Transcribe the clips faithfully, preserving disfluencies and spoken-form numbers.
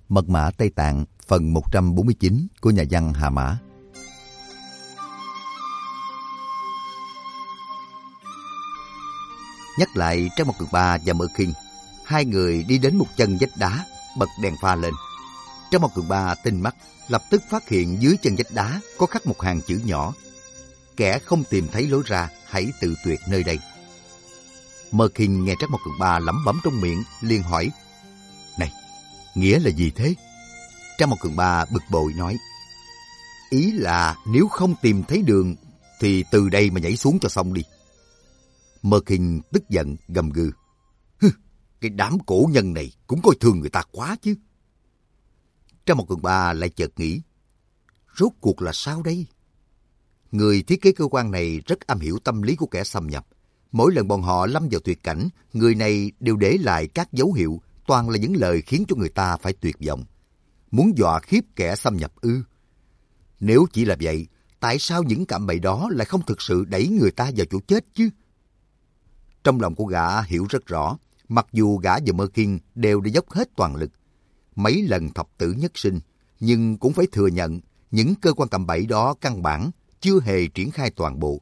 Mật mã Tây Tạng phần một trăm bốn mươi chín của nhà văn Hà Mã. Nhắc lại Trang Mộc Cường Ba và Mơ Kinh, hai người đi đến một chân vách đá, bật đèn pha lên. Trang Mộc Cường Ba tinh mắt, lập tức phát hiện dưới chân vách đá có khắc một hàng chữ nhỏ: kẻ không tìm thấy lối ra, hãy tự tuyệt nơi đây. Mơ Kinh nghe Trang Mộc Cường Ba lẩm bẩm trong miệng, liền hỏi: này, nghĩa là gì thế? Trang Mộc Cường Ba bực bội nói: ý là nếu không tìm thấy đường thì từ đây mà nhảy xuống cho xong đi. Mơ Kinh tức giận gầm gừ: hừ, cái đám cổ nhân này cũng coi thường người ta quá chứ. Trang Mộc Cường Ba lại chợt nghĩ: rốt cuộc là sao đây? Người thiết kế cơ quan này rất am hiểu tâm lý của kẻ xâm nhập. Mỗi lần bọn họ lâm vào tuyệt cảnh, người này đều để lại các dấu hiệu, toàn là những lời khiến cho người ta phải tuyệt vọng. Muốn dọa khiếp kẻ xâm nhập ư? Nếu chỉ là vậy, tại sao những cạm bẫy đó lại không thực sự đẩy người ta vào chỗ chết chứ? Trong lòng của gã hiểu rất rõ, mặc dù gã và Mơ Kinh đều đã dốc hết toàn lực, mấy lần thập tử nhất sinh, nhưng cũng phải thừa nhận những cơ quan cạm bẫy đó căn bản chưa hề triển khai toàn bộ.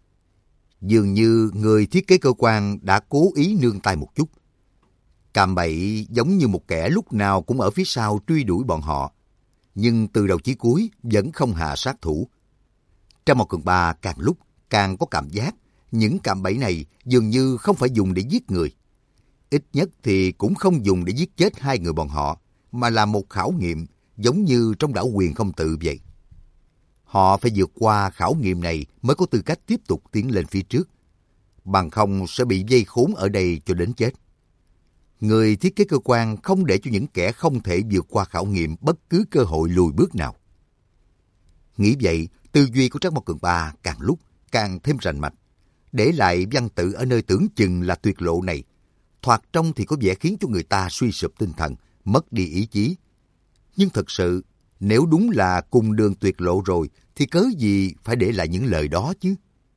Dường như người thiết kế cơ quan đã cố ý nương tay một chút. Cạm bẫy giống như một kẻ lúc nào cũng ở phía sau truy đuổi bọn họ, nhưng từ đầu chí cuối vẫn không hạ sát thủ. Trang Mộc Cường Ba càng lúc càng có cảm giác những cạm bẫy này dường như không phải dùng để giết người. Ít nhất thì cũng không dùng để giết chết hai người bọn họ, mà là một khảo nghiệm, giống như trong đảo Quyền Không Tự vậy. Họ phải vượt qua khảo nghiệm này mới có tư cách tiếp tục tiến lên phía trước. Bằng không sẽ bị vây khốn ở đây cho đến chết. Người thiết kế cơ quan không để cho những kẻ không thể vượt qua khảo nghiệm bất cứ cơ hội lùi bước nào. Nghĩ vậy, tư duy của Trang Mộc Cường Ba càng lúc càng thêm rành mạch. Để lại văn tự ở nơi tưởng chừng là tuyệt lộ này, thoạt trông thì có vẻ khiến cho người ta suy sụp tinh thần, mất đi ý chí. Nhưng thật sự, nếu đúng là cùng đường tuyệt lộ rồi, thì cớ gì phải để lại những lời đó chứ?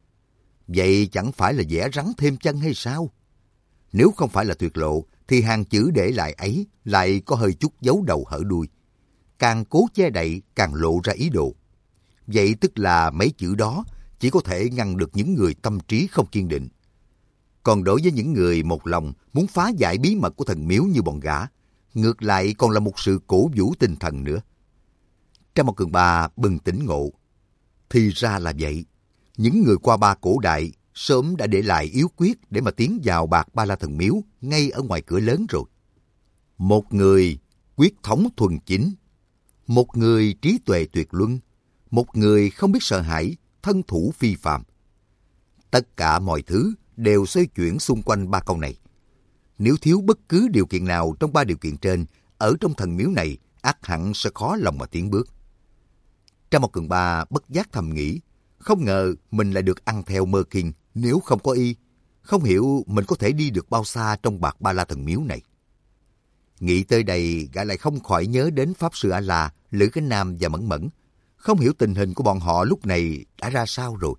Vậy chẳng phải là vẽ rắn thêm chân hay sao? Nếu không phải là tuyệt lộ, thì hàng chữ để lại ấy lại có hơi chút giấu đầu hở đuôi. Càng cố che đậy, càng lộ ra ý đồ. Vậy tức là mấy chữ đó chỉ có thể ngăn được những người tâm trí không kiên định. Còn đối với những người một lòng muốn phá giải bí mật của thần miếu như bọn gã, ngược lại còn là một sự cổ vũ tinh thần nữa. Trang Mộc Cường Ba bừng tỉnh ngộ. Thì ra là vậy. Những người qua ba cổ đại sớm đã để lại yếu quyết để mà tiến vào Bạc Ba La Thần Miếu ngay ở ngoài cửa lớn rồi. Một người quyết thống thuần chính, một người trí tuệ tuyệt luân, một người không biết sợ hãi, thân thủ phi phàm. Tất cả mọi thứ đều xoay chuyển xung quanh ba câu này. Nếu thiếu bất cứ điều kiện nào trong ba điều kiện trên, ở trong thần miếu này ắt hẳn sẽ khó lòng mà tiến bước. Trang Mộc Cường Ba bất giác thầm nghĩ, không ngờ mình lại được ăn theo Mơ Kinh, nếu không có y, không hiểu mình có thể đi được bao xa trong Bạc Ba La Thần Miếu này. Nghĩ tới đây, gã lại không khỏi nhớ đến Pháp Sư A-La, Lữ Cánh Nam và Mẫn Mẫn. Không hiểu tình hình của bọn họ lúc này đã ra sao rồi.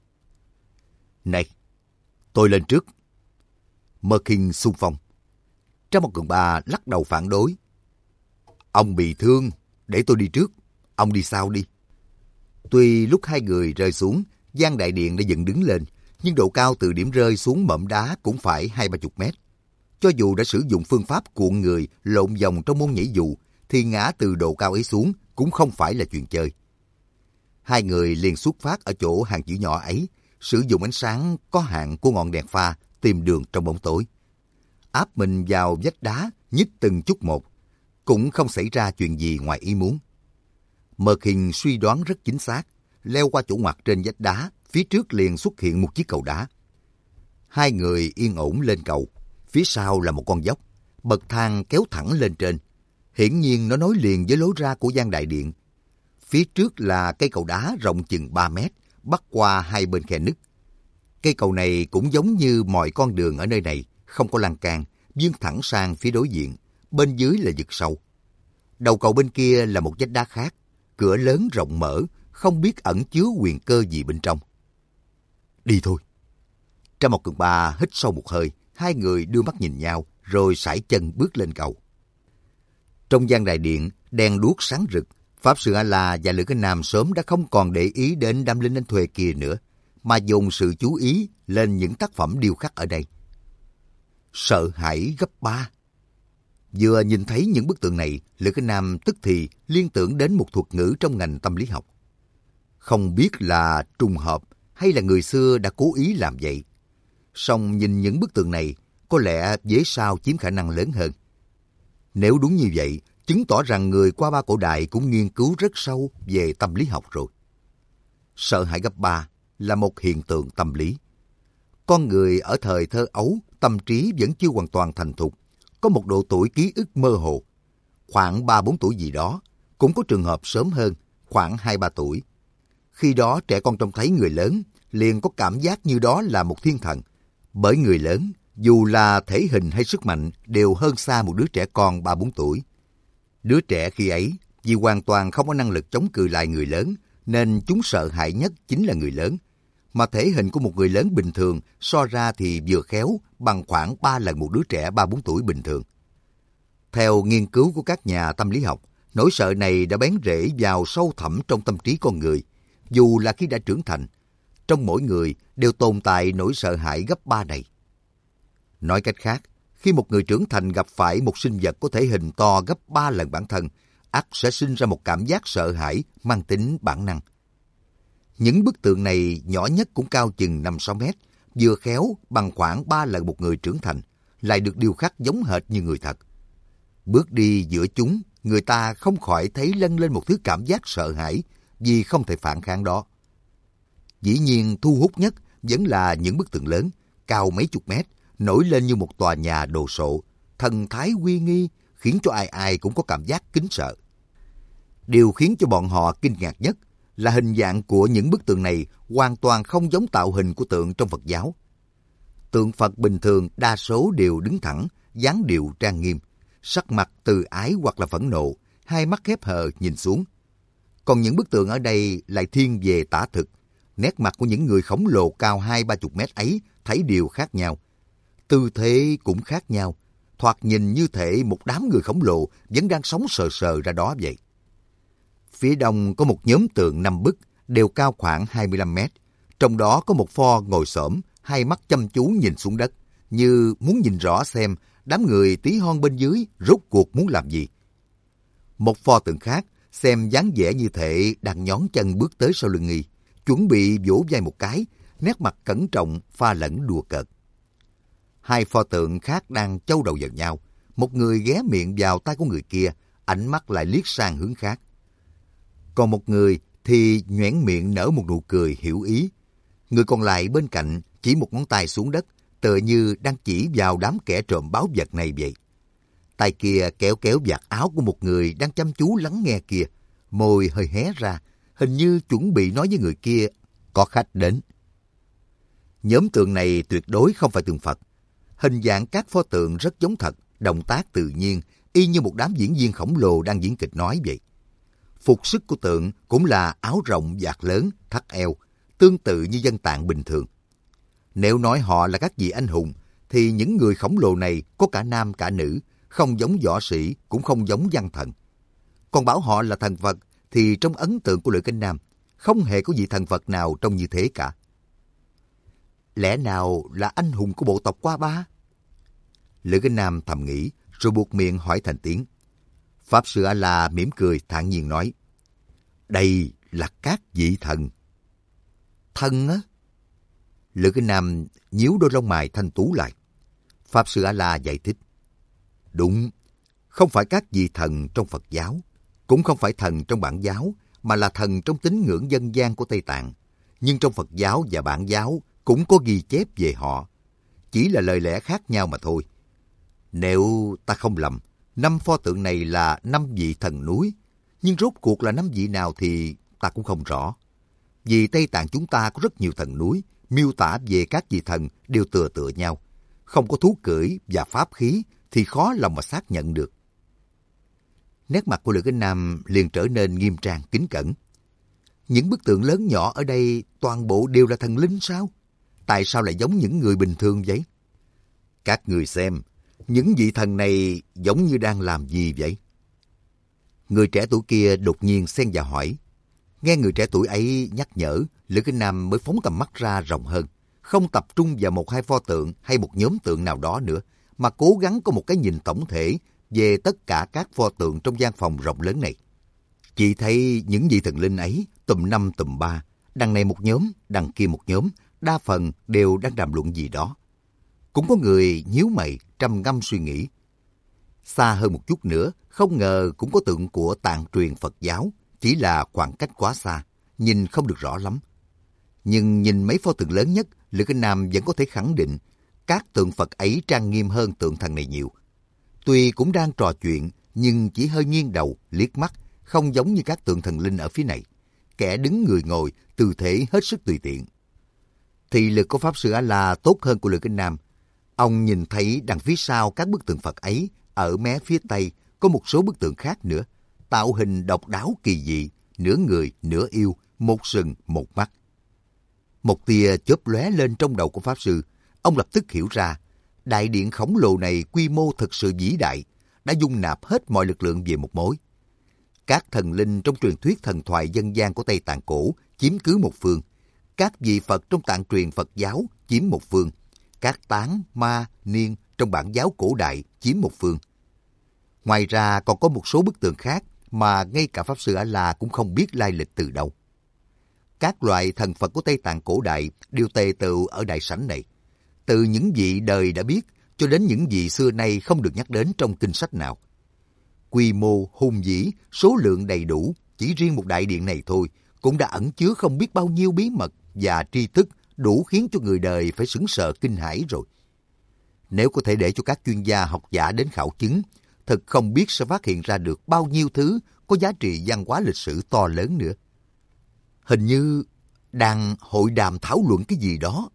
Này, tôi lên trước. Mơ Kinh xung phong. Trang Mộc Cường Ba lắc đầu phản đối. Ông bị thương, để tôi đi trước, ông đi sau đi. Tuy lúc hai người rơi xuống, gian đại điện đã dựng đứng lên, nhưng độ cao từ điểm rơi xuống mỏm đá cũng phải hai ba chục mét. Cho dù đã sử dụng phương pháp cuộn người lộn vòng trong môn nhảy dù, thì ngã từ độ cao ấy xuống cũng không phải là chuyện chơi. Hai người liền xuất phát ở chỗ hàng chữ nhỏ ấy, sử dụng ánh sáng có hạn của ngọn đèn pha tìm đường trong bóng tối. Áp mình vào vách đá, nhích từng chút một, cũng không xảy ra chuyện gì ngoài ý muốn. Mơ Kinh suy đoán rất chính xác, leo qua chỗ ngoặt trên vách đá, phía trước liền xuất hiện một chiếc cầu đá. Hai người yên ổn lên cầu, phía sau là một con dốc, bậc thang kéo thẳng lên trên. Hiển nhiên nó nối liền với lối ra của gian đại điện. Phía trước là cây cầu đá rộng chừng ba mét, bắc qua hai bên khe nứt. Cây cầu này cũng giống như mọi con đường ở nơi này, không có lan can, vươn thẳng sang phía đối diện, bên dưới là vực sâu. Đầu cầu bên kia là một vách đá khác, cửa lớn rộng mở, không biết ẩn chứa huyền cơ gì bên trong. Đi thôi. Trang Mộc Cường Ba hít sâu một hơi, hai người đưa mắt nhìn nhau, rồi sải chân bước lên cầu. Trong gian đại điện, đèn đuốc sáng rực, Pháp Sư A-la và Lữ Cái Nam sớm đã không còn để ý đến đám lính đánh thuê kia nữa, mà dồn sự chú ý lên những tác phẩm điêu khắc ở đây. Sợ hãi gấp ba. Vừa nhìn thấy những bức tượng này, Lữ Cái Nam tức thì liên tưởng đến một thuật ngữ trong ngành tâm lý học. Không biết là trùng hợp hay là người xưa đã cố ý làm vậy. Song nhìn những bức tượng này, có lẽ vế sau chiếm khả năng lớn hơn. Nếu đúng như vậy, chứng tỏ rằng người qua ba cổ đại cũng nghiên cứu rất sâu về tâm lý học rồi. Sợ hãi gấp ba là một hiện tượng tâm lý. Con người ở thời thơ ấu, tâm trí vẫn chưa hoàn toàn thành thục, có một độ tuổi ký ức mơ hồ. Khoảng ba bốn tuổi gì đó, cũng có trường hợp sớm hơn, khoảng hai ba tuổi. Khi đó trẻ con trông thấy người lớn, liền có cảm giác như đó là một thiên thần. Bởi người lớn, dù là thể hình hay sức mạnh, đều hơn xa một đứa trẻ con ba bốn tuổi. Đứa trẻ khi ấy, vì hoàn toàn không có năng lực chống cự lại người lớn, nên chúng sợ hãi nhất chính là người lớn. Mà thể hình của một người lớn bình thường so ra thì vừa khéo bằng khoảng ba lần một đứa trẻ ba bốn tuổi bình thường. Theo nghiên cứu của các nhà tâm lý học, nỗi sợ này đã bén rễ vào sâu thẳm trong tâm trí con người, dù là khi đã trưởng thành. Trong mỗi người đều tồn tại nỗi sợ hãi gấp ba này. Nói cách khác, khi một người trưởng thành gặp phải một sinh vật có thể hình to gấp ba lần bản thân, ắt sẽ sinh ra một cảm giác sợ hãi mang tính bản năng. Những bức tượng này nhỏ nhất cũng cao chừng năm sáu mét, vừa khéo bằng khoảng ba lần một người trưởng thành, lại được điêu khắc giống hệt như người thật. Bước đi giữa chúng, người ta không khỏi thấy lâng lên một thứ cảm giác sợ hãi vì không thể phản kháng đó. Dĩ nhiên thu hút nhất vẫn là những bức tượng lớn, cao mấy chục mét, nổi lên như một tòa nhà đồ sộ, thần thái uy nghi, khiến cho ai ai cũng có cảm giác kính sợ. Điều khiến cho bọn họ kinh ngạc nhất là hình dạng của những bức tượng này hoàn toàn không giống tạo hình của tượng trong Phật giáo. Tượng Phật bình thường đa số đều đứng thẳng, dáng điệu trang nghiêm, sắc mặt từ ái hoặc là phẫn nộ, hai mắt khép hờ nhìn xuống. Còn những bức tượng ở đây lại thiên về tả thực. Nét mặt của những người khổng lồ cao hai ba chục mét ấy thấy đều khác nhau. Tư thế cũng khác nhau, thoạt nhìn như thể một đám người khổng lồ vẫn đang sống sờ sờ ra đó vậy. Phía đông có một nhóm tượng năm bức, đều cao khoảng hai mươi lăm mét. Trong đó có một pho ngồi xổm, hai mắt chăm chú nhìn xuống đất, như muốn nhìn rõ xem đám người tí hon bên dưới rốt cuộc muốn làm gì. Một pho tượng khác, xem dáng vẻ như thể đang nhón chân bước tới sau lưng nghi, chuẩn bị vỗ vai một cái, nét mặt cẩn trọng pha lẫn đùa cợt. Hai pho tượng khác đang châu đầu vào nhau, một người ghé miệng vào tay của người kia, ánh mắt lại liếc sang hướng khác. Còn một người thì nhoẻn miệng nở một nụ cười hiểu ý. Người còn lại bên cạnh chỉ một ngón tay xuống đất, tựa như đang chỉ vào đám kẻ trộm báu vật này vậy. Tay kia kéo kéo vạt áo của một người đang chăm chú lắng nghe kia, môi hơi hé ra, hình như chuẩn bị nói với người kia, có khách đến. Nhóm tượng này tuyệt đối không phải tượng Phật. Hình dạng các pho tượng rất giống thật, động tác tự nhiên, y như một đám diễn viên khổng lồ đang diễn kịch nói vậy. Phục sức của tượng cũng là áo rộng vạt lớn, thắt eo, tương tự như dân tạng bình thường. Nếu nói họ là các vị anh hùng, thì những người khổng lồ này có cả nam cả nữ, không giống võ sĩ, cũng không giống văn thần. Còn bảo họ là thần Phật, thì trong ấn tượng của Lữ Cái Nam, không hề có vị thần Phật nào trông như thế cả. Lẽ nào là anh hùng của bộ tộc Qua Ba? Lữ Cái Nam thầm nghĩ, rồi buộc miệng hỏi thành tiếng. Pháp Sư A-la mỉm cười thản nhiên nói, đây là các vị thần. Thần á? Lữ Cái Nam nhíu đôi lông mày thanh tú lại. Pháp Sư A-la giải thích, đúng, không phải các vị thần trong Phật giáo, cũng không phải thần trong Bản giáo, mà là thần trong tín ngưỡng dân gian của Tây Tạng. Nhưng trong Phật giáo và Bản giáo cũng có ghi chép về họ, chỉ là lời lẽ khác nhau mà thôi. Nếu ta không lầm, năm pho tượng này là năm vị thần núi, nhưng rốt cuộc là năm vị nào thì ta cũng không rõ. Vì Tây Tạng chúng ta có rất nhiều thần núi, miêu tả về các vị thần đều tựa tựa nhau. Không có thú cưỡi và pháp khí thì khó lòng mà xác nhận được. Nét mặt của Lữ Cái Nam liền trở nên nghiêm trang kính cẩn. Những bức tượng lớn nhỏ ở đây toàn bộ đều là thần linh sao? Tại sao lại giống những người bình thường vậy? Các người xem, những vị thần này giống như đang làm gì vậy? Người trẻ tuổi kia đột nhiên xen vào hỏi. Nghe người trẻ tuổi ấy nhắc nhở, Lữ Kinh Nam mới phóng tầm mắt ra rộng hơn, không tập trung vào một hai pho tượng hay một nhóm tượng nào đó nữa, mà cố gắng có một cái nhìn tổng thể về tất cả các pho tượng trong gian phòng rộng lớn này. Chỉ thấy những vị thần linh ấy tùm năm tùm ba, đằng này một nhóm, đằng kia một nhóm, đa phần đều đang đàm luận gì đó. Cũng có người nhíu mày, trầm ngâm suy nghĩ. Xa hơn một chút nữa, không ngờ cũng có tượng của tạng truyền Phật giáo, chỉ là khoảng cách quá xa, nhìn không được rõ lắm. Nhưng nhìn mấy pho tượng lớn nhất, Lữ Kinh Nam vẫn có thể khẳng định các tượng Phật ấy trang nghiêm hơn tượng thần này nhiều. Tuy cũng đang trò chuyện, nhưng chỉ hơi nghiêng đầu, liếc mắt, không giống như các tượng thần linh ở phía này. Kẻ đứng người ngồi, tư thế hết sức tùy tiện. Thị lực của Pháp Sư A-la tốt hơn của Lữ Kinh Nam. Ông nhìn thấy đằng phía sau các bức tượng Phật ấy, ở mé phía Tây có một số bức tượng khác nữa, tạo hình độc đáo kỳ dị, nửa người, nửa yêu, một sừng, một mắt. Một tia chớp lóe lên trong đầu của Pháp Sư. Ông lập tức hiểu ra, đại điện khổng lồ này quy mô thực sự vĩ đại, đã dung nạp hết mọi lực lượng về một mối. Các thần linh trong truyền thuyết thần thoại dân gian của Tây Tạng cổ chiếm cứ một phương, các vị Phật trong tạng truyền Phật giáo chiếm một phương, các tán, ma, niên trong bản giáo cổ đại chiếm một phương. Ngoài ra còn có một số bức tượng khác mà ngay cả Pháp Sư A-la cũng không biết lai lịch từ đâu. Các loại thần Phật của Tây Tạng cổ đại đều tề tựu ở đại sảnh này, từ những vị đời đã biết cho đến những vị xưa nay không được nhắc đến trong kinh sách nào. Quy mô hùng vĩ, số lượng đầy đủ, chỉ riêng một đại điện này thôi cũng đã ẩn chứa không biết bao nhiêu bí mật và tri thức đủ khiến cho người đời phải sững sờ kinh hãi rồi. Nếu có thể để cho các chuyên gia học giả đến khảo chứng, thật không biết sẽ phát hiện ra được bao nhiêu thứ có giá trị văn hóa lịch sử to lớn nữa. Hình như đang hội đàm thảo luận cái gì đó.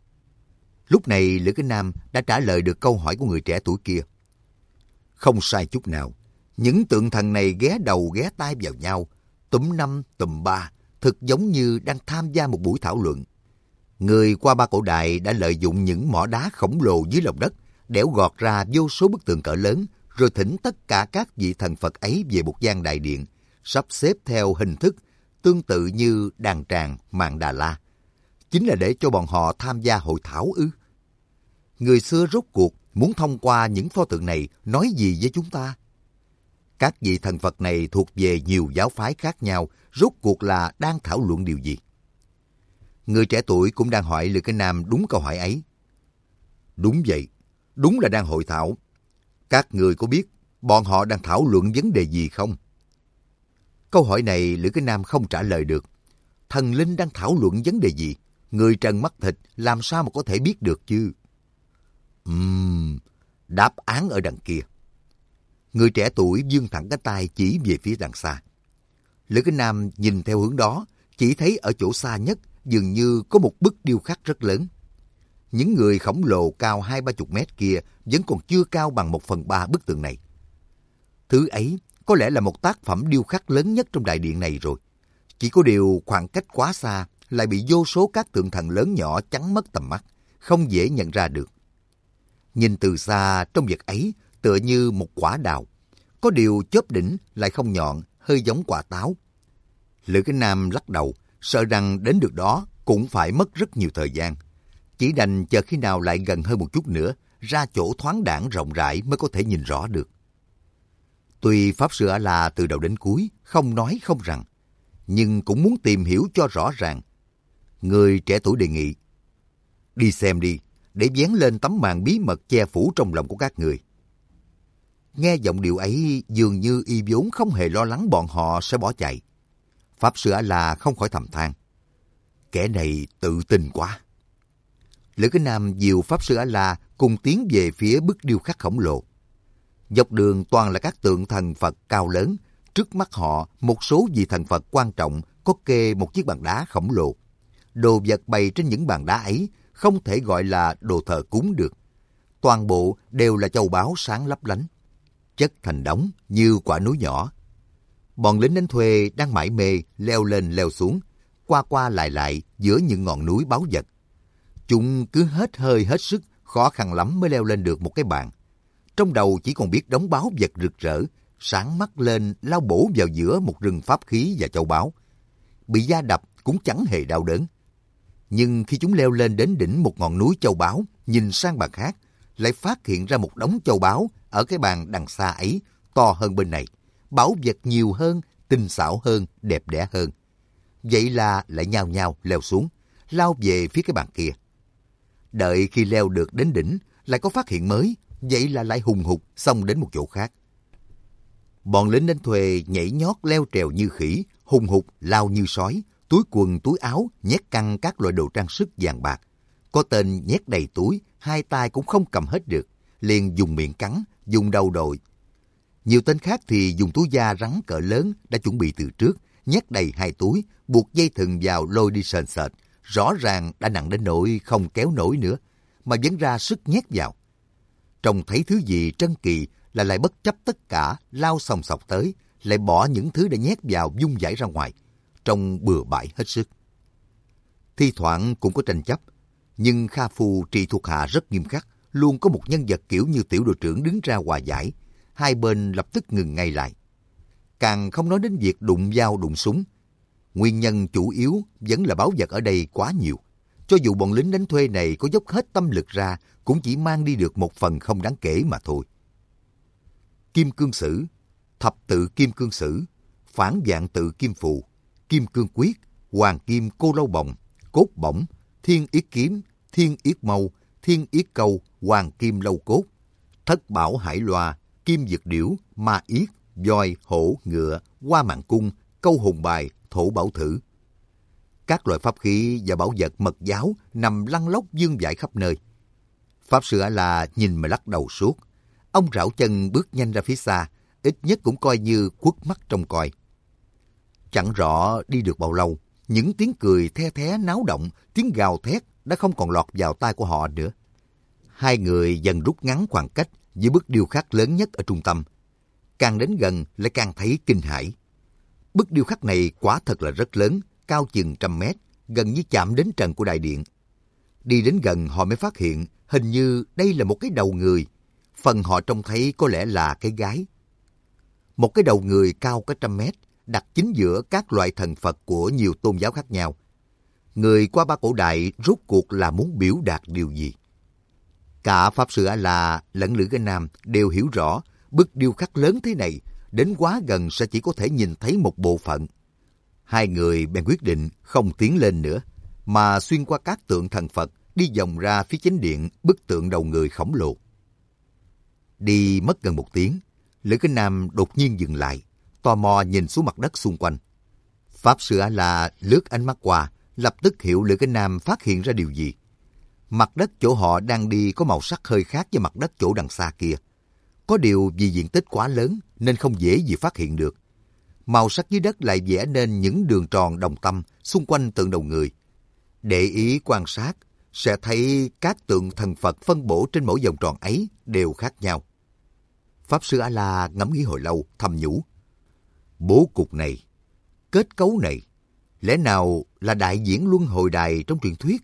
Lúc này Lữ Kinh Nam đã trả lời được câu hỏi của người trẻ tuổi kia. Không sai chút nào. Những tượng thần này ghé đầu ghé tai vào nhau, túm năm tùm ba, thực giống như đang tham gia một buổi thảo luận. Người qua ba cổ đại đã lợi dụng những mỏ đá khổng lồ dưới lòng đất, đẽo gọt ra vô số bức tượng cỡ lớn, rồi thỉnh tất cả các vị thần Phật ấy về một gian đại điện, sắp xếp theo hình thức tương tự như đàn tràng Mạn Đà La. Chính là để cho bọn họ tham gia hội thảo ư? Người xưa rốt cuộc muốn thông qua những pho tượng này nói gì với chúng ta? Các vị thần Phật này thuộc về nhiều giáo phái khác nhau, rốt cuộc là đang thảo luận điều gì? Người trẻ tuổi cũng đang hỏi Lữ Kinh Nam đúng câu hỏi ấy. Đúng vậy, đúng là đang hội thảo. Các người có biết bọn họ đang thảo luận vấn đề gì không? Câu hỏi này Lữ Kinh Nam không trả lời được. Thần linh đang thảo luận vấn đề gì? Người trần mắt thịt làm sao mà có thể biết được chứ? Ừm, đáp án ở đằng kia. Người trẻ tuổi vươn thẳng cái tay chỉ về phía đằng xa. Lữ Kinh Nam nhìn theo hướng đó, chỉ thấy ở chỗ xa nhất dường như có một bức điêu khắc rất lớn. Những người khổng lồ cao hai ba chục mét kia vẫn còn chưa cao bằng một phần ba bức tượng này. Thứ ấy có lẽ là một tác phẩm điêu khắc lớn nhất trong đại điện này rồi. Chỉ có điều khoảng cách quá xa lại bị vô số các tượng thần lớn nhỏ chắn mất tầm mắt, không dễ nhận ra được. Nhìn từ xa trong vật ấy tựa như một quả đào, có điều chóp đỉnh lại không nhọn, hơi giống quả táo. Lữ Kinh Nam lắc đầu, sợ rằng đến được đó cũng phải mất rất nhiều thời gian. Chỉ đành chờ khi nào lại gần hơn một chút nữa, ra chỗ thoáng đãng rộng rãi mới có thể nhìn rõ được. Tuy Pháp Sư A-la từ đầu đến cuối không nói không rằng, nhưng cũng muốn tìm hiểu cho rõ ràng. Người trẻ tuổi đề nghị, đi xem đi, để vén lên tấm màn bí mật che phủ trong lòng của các người. Nghe giọng điệu ấy dường như y vốn không hề lo lắng bọn họ sẽ bỏ chạy. Pháp Sư A-la không khỏi thầm than, kẻ này tự tin quá. Lữ Kinh Nam dìu Pháp Sư A-la cùng tiến về phía bức điêu khắc khổng lồ. Dọc đường toàn là các tượng thần Phật cao lớn. Trước mắt họ, một số vị thần Phật quan trọng có kê một chiếc bàn đá khổng lồ. Đồ vật bày trên những bàn đá ấy không thể gọi là đồ thờ cúng được. Toàn bộ đều là châu báu sáng lấp lánh, chất thành đống như quả núi nhỏ. Bọn lính đánh thuê đang mải mê leo lên leo xuống, qua qua lại lại giữa những ngọn núi báu vật. Chúng cứ hết hơi hết sức, khó khăn lắm mới leo lên được một cái bàn. Trong đầu chỉ còn biết đống báu vật rực rỡ, sáng mắt lên lao bổ vào giữa một rừng pháp khí và châu báu. Bị da đập cũng chẳng hề đau đớn. Nhưng khi chúng leo lên đến đỉnh một ngọn núi châu báu, nhìn sang bàn khác, lại phát hiện ra một đống châu báu ở cái bàn đằng xa ấy, to hơn bên này, báu vật nhiều hơn, tinh xảo hơn, đẹp đẽ hơn. Vậy là lại nhao nhao leo xuống, lao về phía cái bàn kia. Đợi khi leo được đến đỉnh, lại có phát hiện mới, vậy là lại hùng hục xông đến một chỗ khác. Bọn lính đánh thuê nhảy nhót leo trèo như khỉ, hùng hục lao như sói, túi quần túi áo nhét căng các loại đồ trang sức vàng bạc. Có tên nhét đầy túi, hai tay cũng không cầm hết được, liền dùng miệng cắn, dùng đầu đội. Nhiều tên khác thì dùng túi da rắn cỡ lớn đã chuẩn bị từ trước, nhét đầy hai túi, buộc dây thừng vào lôi đi sền sệt. Rõ ràng đã nặng đến nỗi không kéo nổi nữa, mà vẫn ra sức nhét vào. Trông thấy thứ gì trân kỳ là lại bất chấp tất cả, lao sòng sọc tới, lại bỏ những thứ đã nhét vào vung vãi ra ngoài, trông bừa bãi hết sức. Thi thoảng cũng có tranh chấp, nhưng Kha Phu trị thuộc hạ rất nghiêm khắc, luôn có một nhân vật kiểu như tiểu đội trưởng đứng ra hòa giải, hai bên lập tức ngừng ngay lại. Càng không nói đến việc đụng dao đụng súng. Nguyên nhân chủ yếu vẫn là báu vật ở đây quá nhiều. Cho dù bọn lính đánh thuê này có dốc hết tâm lực ra, cũng chỉ mang đi được một phần không đáng kể mà thôi. Kim cương sử, thập tự kim cương sử, phản vạn tự kim phù, kim cương quyết, hoàng kim cô lâu bồng, cốt bổng, thiên yết kiếm, thiên yết mâu, thiên yết câu, hoàng kim lâu cốt, thất bảo hải loa, kim dược điểu, ma yết, voi, hổ, ngựa, hoa mạng cung, câu hồn bài, thổ bảo thử. Các loại pháp khí và bảo vật mật giáo nằm lăn lóc vương vãi khắp nơi. Pháp sư A-la nhìn mà lắc đầu suốt. Ông rảo chân bước nhanh ra phía xa, ít nhất cũng coi như khuất mắt trông coi. Chẳng rõ đi được bao lâu, những tiếng cười the thé náo động, tiếng gào thét đã không còn lọt vào tai của họ nữa. Hai người dần rút ngắn khoảng cách với bức điêu khắc lớn nhất ở trung tâm. Càng đến gần lại càng thấy kinh hãi. Bức điêu khắc này quả thật là rất lớn, cao chừng trăm mét, gần như chạm đến trần của đại điện. Đi đến gần họ mới phát hiện hình như đây là một cái đầu người. Phần họ trông thấy có lẽ là cái gái. Một cái đầu người cao cả trăm mét, đặt chính giữa các loại thần Phật của nhiều tôn giáo khác nhau. Người qua ba cổ đại rốt cuộc là muốn biểu đạt điều gì? Cả Pháp Sư A-la lẫn Lữ Cái Nam đều hiểu rõ bức điêu khắc lớn thế này, đến quá gần sẽ chỉ có thể nhìn thấy một bộ phận. Hai người bèn quyết định không tiến lên nữa, mà xuyên qua các tượng thần Phật, đi vòng ra phía chính điện bức tượng đầu người khổng lồ. Đi mất gần một tiếng, Lữ Cái Nam đột nhiên dừng lại, tò mò nhìn xuống mặt đất xung quanh. Pháp Sư A-la lướt ánh mắt qua, lập tức hiểu Lữ Cái Nam phát hiện ra điều gì. Mặt đất chỗ họ đang đi có màu sắc hơi khác với mặt đất chỗ đằng xa kia. Có điều vì diện tích quá lớn nên không dễ gì phát hiện được. Màu sắc dưới đất lại vẽ nên những đường tròn đồng tâm xung quanh tượng đầu người. Để ý quan sát, sẽ thấy các tượng thần Phật phân bổ trên mỗi vòng tròn ấy đều khác nhau. Pháp Sư A-la ngẫm nghĩ hồi lâu, thầm nhủ. Bố cục này, kết cấu này, lẽ nào là đại diễn luân hồi đài trong truyền thuyết?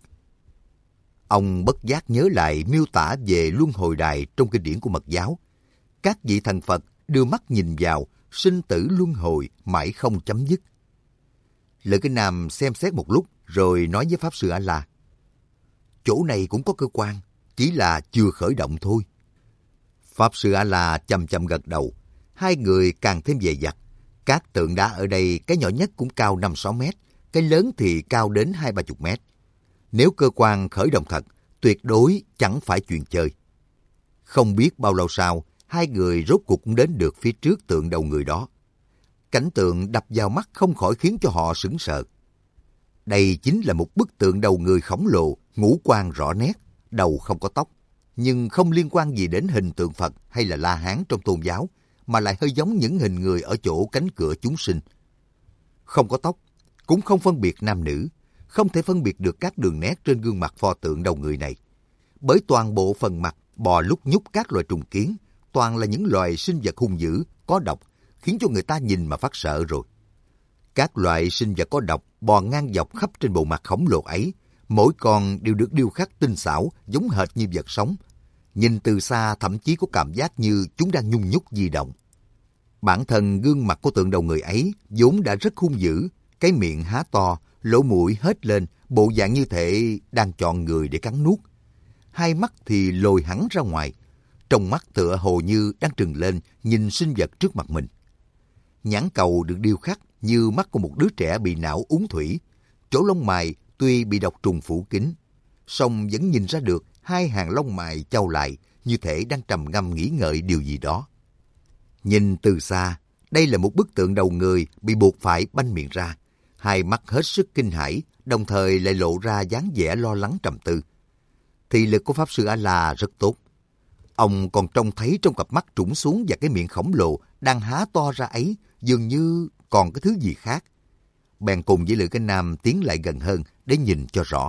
Ông bất giác nhớ lại miêu tả về luân hồi đài trong kinh điển của Mật giáo. Các vị thần Phật đưa mắt nhìn vào, sinh tử luân hồi mãi không chấm dứt. Lữ Cái Nam xem xét một lúc rồi nói với Pháp Sư A-la. Chỗ này cũng có cơ quan, chỉ là chưa khởi động thôi. Pháp Sư A-la chậm chậm gật đầu. Hai người càng thêm dè dặt. Các tượng đá ở đây cái nhỏ nhất cũng cao năm sáu mét, cái lớn thì cao đến hai ba chục mét. Nếu cơ quan khởi động thật, tuyệt đối chẳng phải chuyện chơi. Không biết bao lâu sau, hai người rốt cuộc cũng đến được phía trước tượng đầu người đó. Cảnh tượng đập vào mắt không khỏi khiến cho họ sững sờ. Đây chính là một bức tượng đầu người khổng lồ, ngũ quan rõ nét, đầu không có tóc, nhưng không liên quan gì đến hình tượng Phật hay là La Hán trong tôn giáo, mà lại hơi giống những hình người ở chỗ cánh cửa chúng sinh. Không có tóc, cũng không phân biệt nam nữ, không thể phân biệt được các đường nét trên gương mặt pho tượng đầu người này. Bởi toàn bộ phần mặt bò lúc nhúc các loài trùng kiến, toàn là những loài sinh vật hung dữ, có độc, khiến cho người ta nhìn mà phát sợ rồi. Các loại sinh vật có độc bò ngang dọc khắp trên bộ mặt khổng lồ ấy, mỗi con đều được điêu khắc tinh xảo, giống hệt như vật sống. Nhìn từ xa thậm chí có cảm giác như chúng đang nhung nhúc di động. Bản thân gương mặt của tượng đầu người ấy vốn đã rất hung dữ, cái miệng há to, lỗ mũi hết lên, bộ dạng như thể đang chọn người để cắn nuốt. Hai mắt thì lồi hẳn ra ngoài, trong mắt tựa hồ như đang trừng lên nhìn sinh vật trước mặt mình. Nhãn cầu được điêu khắc như mắt của một đứa trẻ bị não uống thủy. Chỗ lông mày tuy bị độc trùng phủ kín, song vẫn nhìn ra được hai hàng lông mày chau lại như thể đang trầm ngâm nghĩ ngợi điều gì đó. Nhìn từ xa, đây là một bức tượng đầu người bị buộc phải banh miệng ra, hai mắt hết sức kinh hãi, đồng thời lại lộ ra dáng vẻ lo lắng trầm tư. Thị lực của Pháp Sư A-la rất tốt. Ông còn trông thấy trong cặp mắt trũng xuống và cái miệng khổng lồ đang há to ra ấy dường như còn cái thứ gì khác. Bèn cùng với Lữ Cái Nam tiến lại gần hơn để nhìn cho rõ.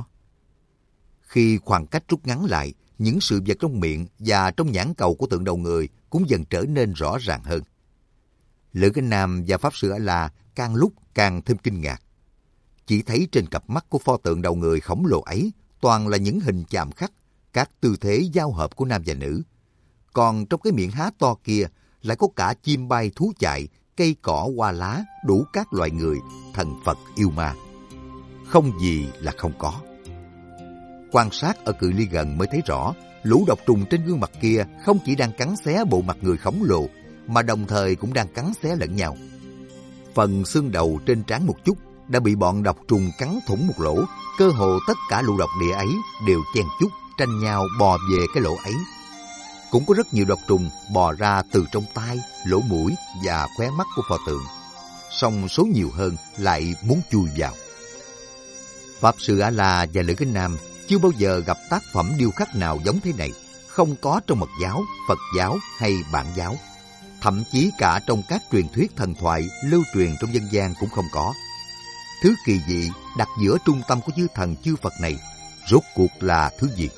Khi khoảng cách rút ngắn lại, những sự vật trong miệng và trong nhãn cầu của tượng đầu người cũng dần trở nên rõ ràng hơn. Lữ Cái Nam và Pháp Sư A-la càng lúc càng thêm kinh ngạc. Chỉ thấy trên cặp mắt của pho tượng đầu người khổng lồ ấy toàn là những hình chạm khắc, các tư thế giao hợp của nam và nữ. Còn trong cái miệng há to kia lại có cả chim bay thú chạy, cây cỏ hoa lá, đủ các loại người, thần Phật yêu ma. Không gì là không có. Quan sát ở cự ly gần mới thấy rõ, lũ độc trùng trên gương mặt kia không chỉ đang cắn xé bộ mặt người khổng lồ, mà đồng thời cũng đang cắn xé lẫn nhau. Phần xương đầu trên trán một chút đã bị bọn độc trùng cắn thủng một lỗ, cơ hồ tất cả lũ độc địa ấy đều chen chúc, tranh nhau bò về cái lỗ ấy. Cũng có rất nhiều độc trùng bò ra từ trong tai, lỗ mũi và khóe mắt của pho tượng. Song số nhiều hơn lại muốn chui vào. Pháp Sư A-la và Lữ Cái Nam chưa bao giờ gặp tác phẩm điêu khắc nào giống thế này, không có trong Mật giáo, Phật giáo hay Bản giáo. Thậm chí cả trong các truyền thuyết thần thoại lưu truyền trong dân gian cũng không có. Thứ kỳ dị đặt giữa trung tâm của chư thần chư Phật này rốt cuộc là thứ gì?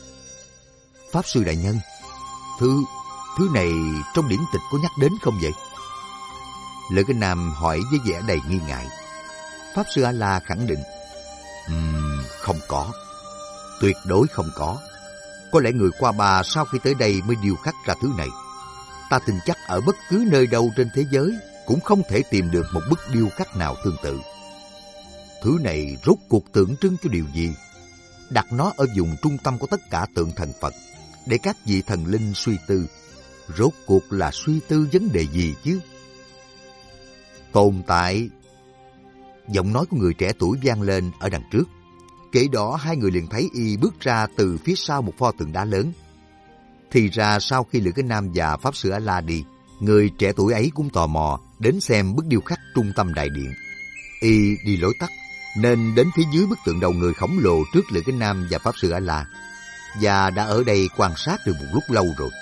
Pháp Sư đại nhân, thứ thứ này trong điển tịch có nhắc đến không vậy? Lữ Cái Nam hỏi với vẻ đầy nghi ngại. Pháp Sư A-la khẳng định, um, không có, tuyệt đối không có. Có lẽ người qua bà sau khi tới đây mới điêu khắc ra thứ này. Ta tin chắc ở bất cứ nơi đâu trên thế giới cũng không thể tìm được một bức điêu khắc nào tương tự. Thứ này rốt cuộc tượng trưng cho điều gì? Đặt nó ở vùng trung tâm của tất cả tượng thần Phật, để các vị thần linh suy tư. Rốt cuộc là suy tư vấn đề gì chứ? Tồn tại. Giọng nói của người trẻ tuổi vang lên ở đằng trước. Kể đó hai người liền thấy y bước ra từ phía sau một pho tượng đá lớn. Thì ra sau khi Lữ Cái Nam và Pháp Sư A-la đi, người trẻ tuổi ấy cũng tò mò đến xem bức điêu khắc trung tâm đại điện. Y đi lối tắt nên đến phía dưới bức tượng đầu người khổng lồ trước Lữ Cái Nam và Pháp Sư A-la, và đã ở đây quan sát được một lúc lâu rồi.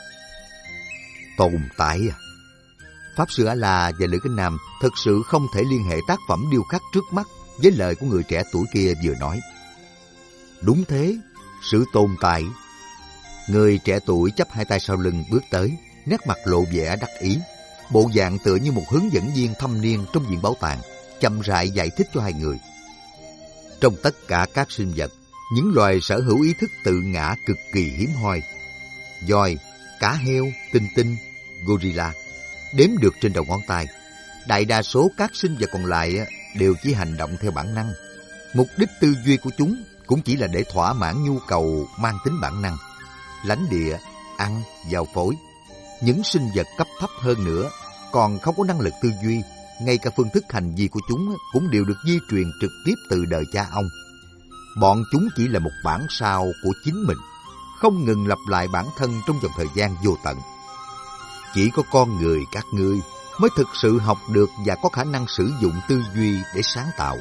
Tồn tại à? Pháp Sư A-la và Lữ Cái Nam thực sự không thể liên hệ tác phẩm điêu khắc trước mắt với lời của người trẻ tuổi kia vừa nói. Đúng thế, sự tồn tại. Người trẻ tuổi chắp hai tay sau lưng bước tới, nét mặt lộ vẻ đắc ý, bộ dạng tựa như một hướng dẫn viên thâm niên trong viện bảo tàng, chậm rãi giải thích cho hai người. Trong tất cả các sinh vật, những loài sở hữu ý thức tự ngã cực kỳ hiếm hoi, voi, cá heo, tinh tinh, gorilla, đếm được trên đầu ngón tay. Đại đa số các sinh vật còn lại đều chỉ hành động theo bản năng. Mục đích tư duy của chúng cũng chỉ là để thỏa mãn nhu cầu mang tính bản năng. Lãnh địa, ăn, giao phối. Những sinh vật cấp thấp hơn nữa còn không có năng lực tư duy, ngay cả phương thức hành vi của chúng cũng đều được di truyền trực tiếp từ đời cha ông. Bọn chúng chỉ là một bản sao của chính mình, không ngừng lặp lại bản thân trong vòng thời gian vô tận. Chỉ có con người các ngươi mới thực sự học được và có khả năng sử dụng tư duy để sáng tạo.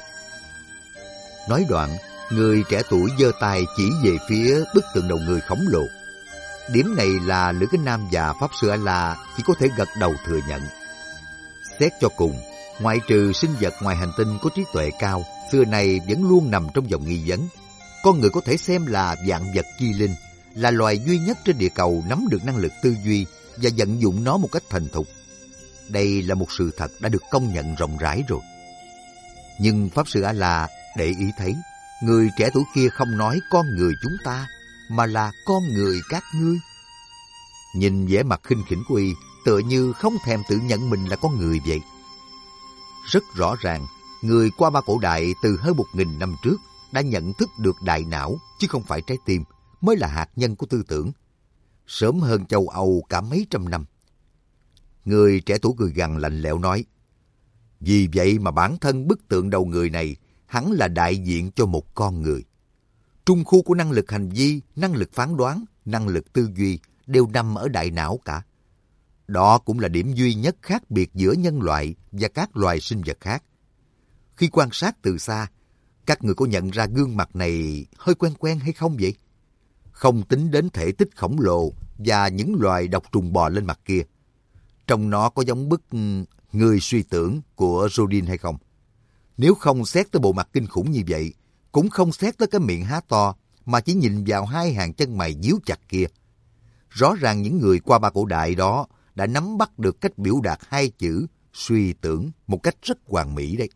Nói đoạn, người trẻ tuổi giơ tay chỉ về phía bức tượng đầu người khổng lồ. Điểm này là Lữ Cái Nam và Pháp Sư A-la chỉ có thể gật đầu thừa nhận. Xét cho cùng, ngoại trừ sinh vật ngoài hành tinh có trí tuệ cao, xưa nay vẫn luôn nằm trong vòng nghi vấn. Con người có thể xem là vạn vật chi linh, là loài duy nhất trên địa cầu nắm được năng lực tư duy và vận dụng nó một cách thành thục. Đây là một sự thật đã được công nhận rộng rãi rồi. Nhưng Pháp Sư A-la để ý thấy, người trẻ tuổi kia không nói con người chúng ta, mà là con người các ngươi. Nhìn vẻ mặt khinh khỉnh của y, tựa như không thèm tự nhận mình là con người vậy. Rất rõ ràng, người qua ba cổ đại từ hơn một nghìn năm trước đã nhận thức được đại não chứ không phải trái tim mới là hạt nhân của tư tưởng. Sớm hơn châu Âu cả mấy trăm năm. Người trẻ tuổi cười gằn lạnh lẽo nói, vì vậy mà bản thân bức tượng đầu người này hẳn là đại diện cho một con người. Trung khu của năng lực hành vi, năng lực phán đoán, năng lực tư duy đều nằm ở đại não cả. Đó cũng là điểm duy nhất khác biệt giữa nhân loại và các loài sinh vật khác. Khi quan sát từ xa, các người có nhận ra gương mặt này hơi quen quen hay không vậy? Không tính đến thể tích khổng lồ và những loài độc trùng bò lên mặt kia. Trong nó có giống bức người suy tưởng của Rodin hay không? Nếu không xét tới bộ mặt kinh khủng như vậy, cũng không xét tới cái miệng há to, mà chỉ nhìn vào hai hàng chân mày díu chặt kia. Rõ ràng những người qua ba cổ đại đó đã nắm bắt được cách biểu đạt hai chữ suy tưởng một cách rất hoàn mỹ đấy.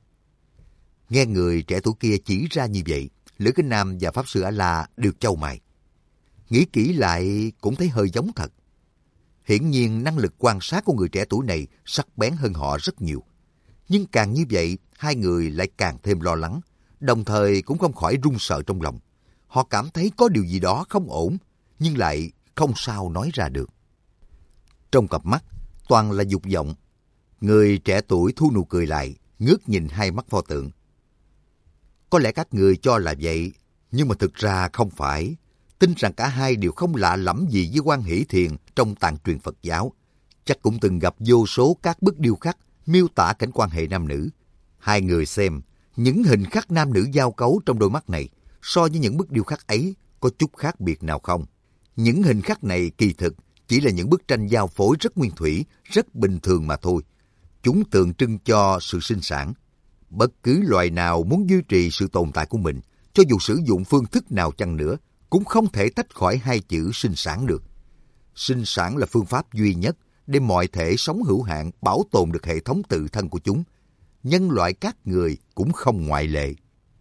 Nghe người trẻ tuổi kia chỉ ra như vậy, Lữ Kính Nam và Pháp Sư A-la đều chau mày. Nghĩ kỹ lại cũng thấy hơi giống thật. Hiển nhiên năng lực quan sát của người trẻ tuổi này sắc bén hơn họ rất nhiều. Nhưng càng như vậy, hai người lại càng thêm lo lắng, đồng thời cũng không khỏi run sợ trong lòng. Họ cảm thấy có điều gì đó không ổn, nhưng lại không sao nói ra được. Trong cặp mắt, toàn là dục vọng. Người trẻ tuổi thu nụ cười lại, ngước nhìn hai mắt pho tượng. Có lẽ các người cho là vậy, nhưng mà thực ra không phải. Tin rằng cả hai đều không lạ lẫm gì với Quan Hỷ Thiền trong tạng truyền Phật giáo. Chắc cũng từng gặp vô số các bức điêu khắc miêu tả cảnh quan hệ nam nữ. Hai người xem, những hình khắc nam nữ giao cấu trong đôi mắt này so với những bức điêu khắc ấy có chút khác biệt nào không? Những hình khắc này kỳ thực chỉ là những bức tranh giao phối rất nguyên thủy, rất bình thường mà thôi. Chúng tượng trưng cho sự sinh sản. Bất cứ loài nào muốn duy trì sự tồn tại của mình, cho dù sử dụng phương thức nào chăng nữa, cũng không thể tách khỏi hai chữ sinh sản được. Sinh sản là phương pháp duy nhất để mọi thể sống hữu hạn bảo tồn được hệ thống tự thân của chúng. Nhân loại các người cũng không ngoại lệ.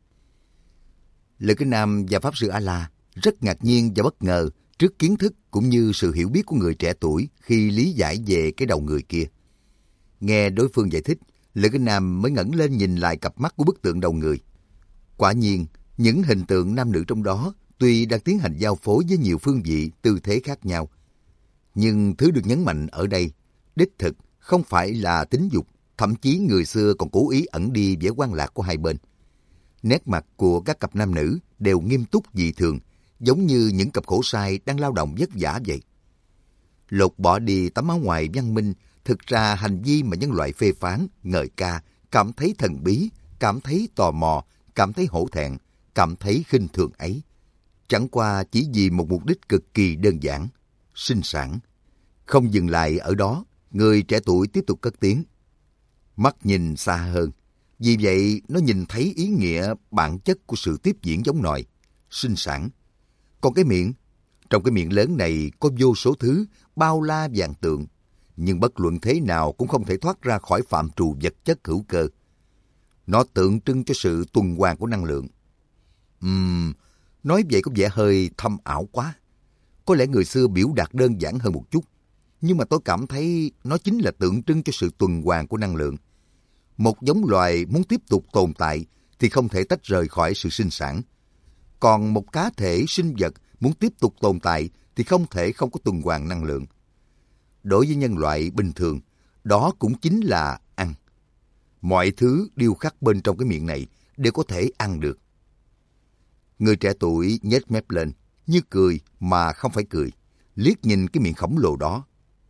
Lữ Kính Nam và Pháp Sư A-la rất ngạc nhiên và bất ngờ trước kiến thức cũng như sự hiểu biết của người trẻ tuổi khi lý giải về cái đầu người kia. Nghe đối phương giải thích, Lữ Kính Nam mới ngẩng lên nhìn lại cặp mắt của bức tượng đầu người. Quả nhiên, những hình tượng nam nữ trong đó tuy đang tiến hành giao phối với nhiều phương vị, tư thế khác nhau. Nhưng thứ được nhấn mạnh ở đây, đích thực không phải là tính dục, thậm chí người xưa còn cố ý ẩn đi vẻ quan lạc của hai bên. Nét mặt của các cặp nam nữ đều nghiêm túc dị thường, giống như những cặp khổ sai đang lao động vất vả vậy. Lột bỏ đi tấm áo ngoài văn minh, thực ra hành vi mà nhân loại phê phán, ngợi ca, cảm thấy thần bí, cảm thấy tò mò, cảm thấy hổ thẹn, cảm thấy khinh thường ấy. Chẳng qua chỉ vì một mục đích cực kỳ đơn giản, sinh sản. Không dừng lại ở đó, người trẻ tuổi tiếp tục cất tiếng. Mắt nhìn xa hơn, vì vậy nó nhìn thấy ý nghĩa bản chất của sự tiếp diễn giống nòi, sinh sản. Còn cái miệng, trong cái miệng lớn này có vô số thứ, bao la vạn tượng, nhưng bất luận thế nào cũng không thể thoát ra khỏi phạm trù vật chất hữu cơ. Nó tượng trưng cho sự tuần hoàn của năng lượng. Ừm, nói vậy có vẻ hơi thâm ảo quá. Có lẽ người xưa biểu đạt đơn giản hơn một chút, nhưng mà tôi cảm thấy nó chính là tượng trưng cho sự tuần hoàn của năng lượng. Một giống loài muốn tiếp tục tồn tại thì không thể tách rời khỏi sự sinh sản. Còn một cá thể sinh vật muốn tiếp tục tồn tại thì không thể không có tuần hoàn năng lượng. Đối với nhân loại bình thường, đó cũng chính là ăn. Mọi thứ điêu khắc bên trong cái miệng này đều có thể ăn được. Người trẻ tuổi nhếch mép lên, như cười mà không phải cười, liếc nhìn cái miệng khổng lồ đó.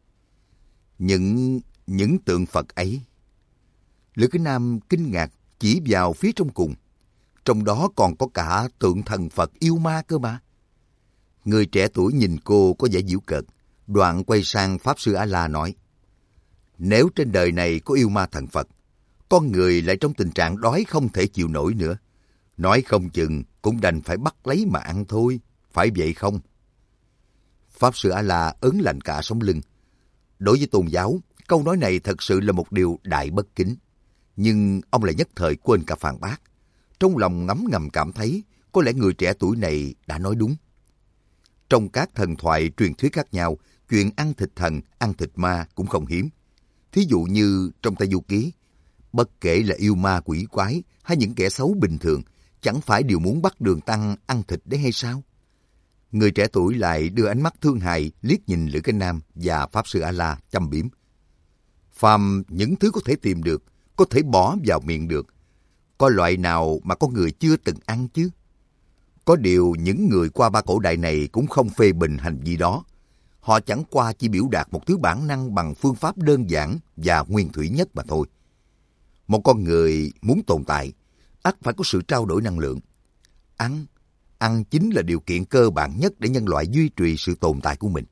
Những, những tượng Phật ấy. Lữ Kính Nam kinh ngạc chỉ vào phía trong cùng. Trong đó còn có cả tượng thần Phật yêu ma cơ mà. Người trẻ tuổi nhìn cô có vẻ giễu cợt, đoạn quay sang Pháp Sư A-la nói. Nếu trên đời này có yêu ma thần Phật, con người lại trong tình trạng đói không thể chịu nổi nữa. Nói không chừng cũng đành phải bắt lấy mà ăn thôi, phải vậy không? Pháp Sư A-la ớn lạnh cả sống lưng. Đối với tôn giáo, câu nói này thật sự là một điều đại bất kính. Nhưng ông lại nhất thời quên cả phản bác. Trong lòng ngấm ngầm cảm thấy có lẽ người trẻ tuổi này đã nói đúng. Trong các thần thoại truyền thuyết khác nhau, chuyện ăn thịt thần, ăn thịt ma cũng không hiếm. Thí dụ như trong Tây Du Ký, bất kể là yêu ma quỷ quái hay những kẻ xấu bình thường, chẳng phải đều muốn bắt Đường Tăng ăn thịt đấy hay sao? Người trẻ tuổi lại đưa ánh mắt thương hại liếc nhìn Lữ Cái Nam và Pháp Sư A-la châm biếm. Phàm những thứ có thể tìm được, có thể bỏ vào miệng được. Có loại nào mà con người chưa từng ăn chứ? Có điều những người qua ba cổ đại này cũng không phê bình hành vi đó. Họ chẳng qua chỉ biểu đạt một thứ bản năng bằng phương pháp đơn giản và nguyên thủy nhất mà thôi. Một con người muốn tồn tại, ắt phải có sự trao đổi năng lượng. Ăn, ăn chính là điều kiện cơ bản nhất để nhân loại duy trì sự tồn tại của mình.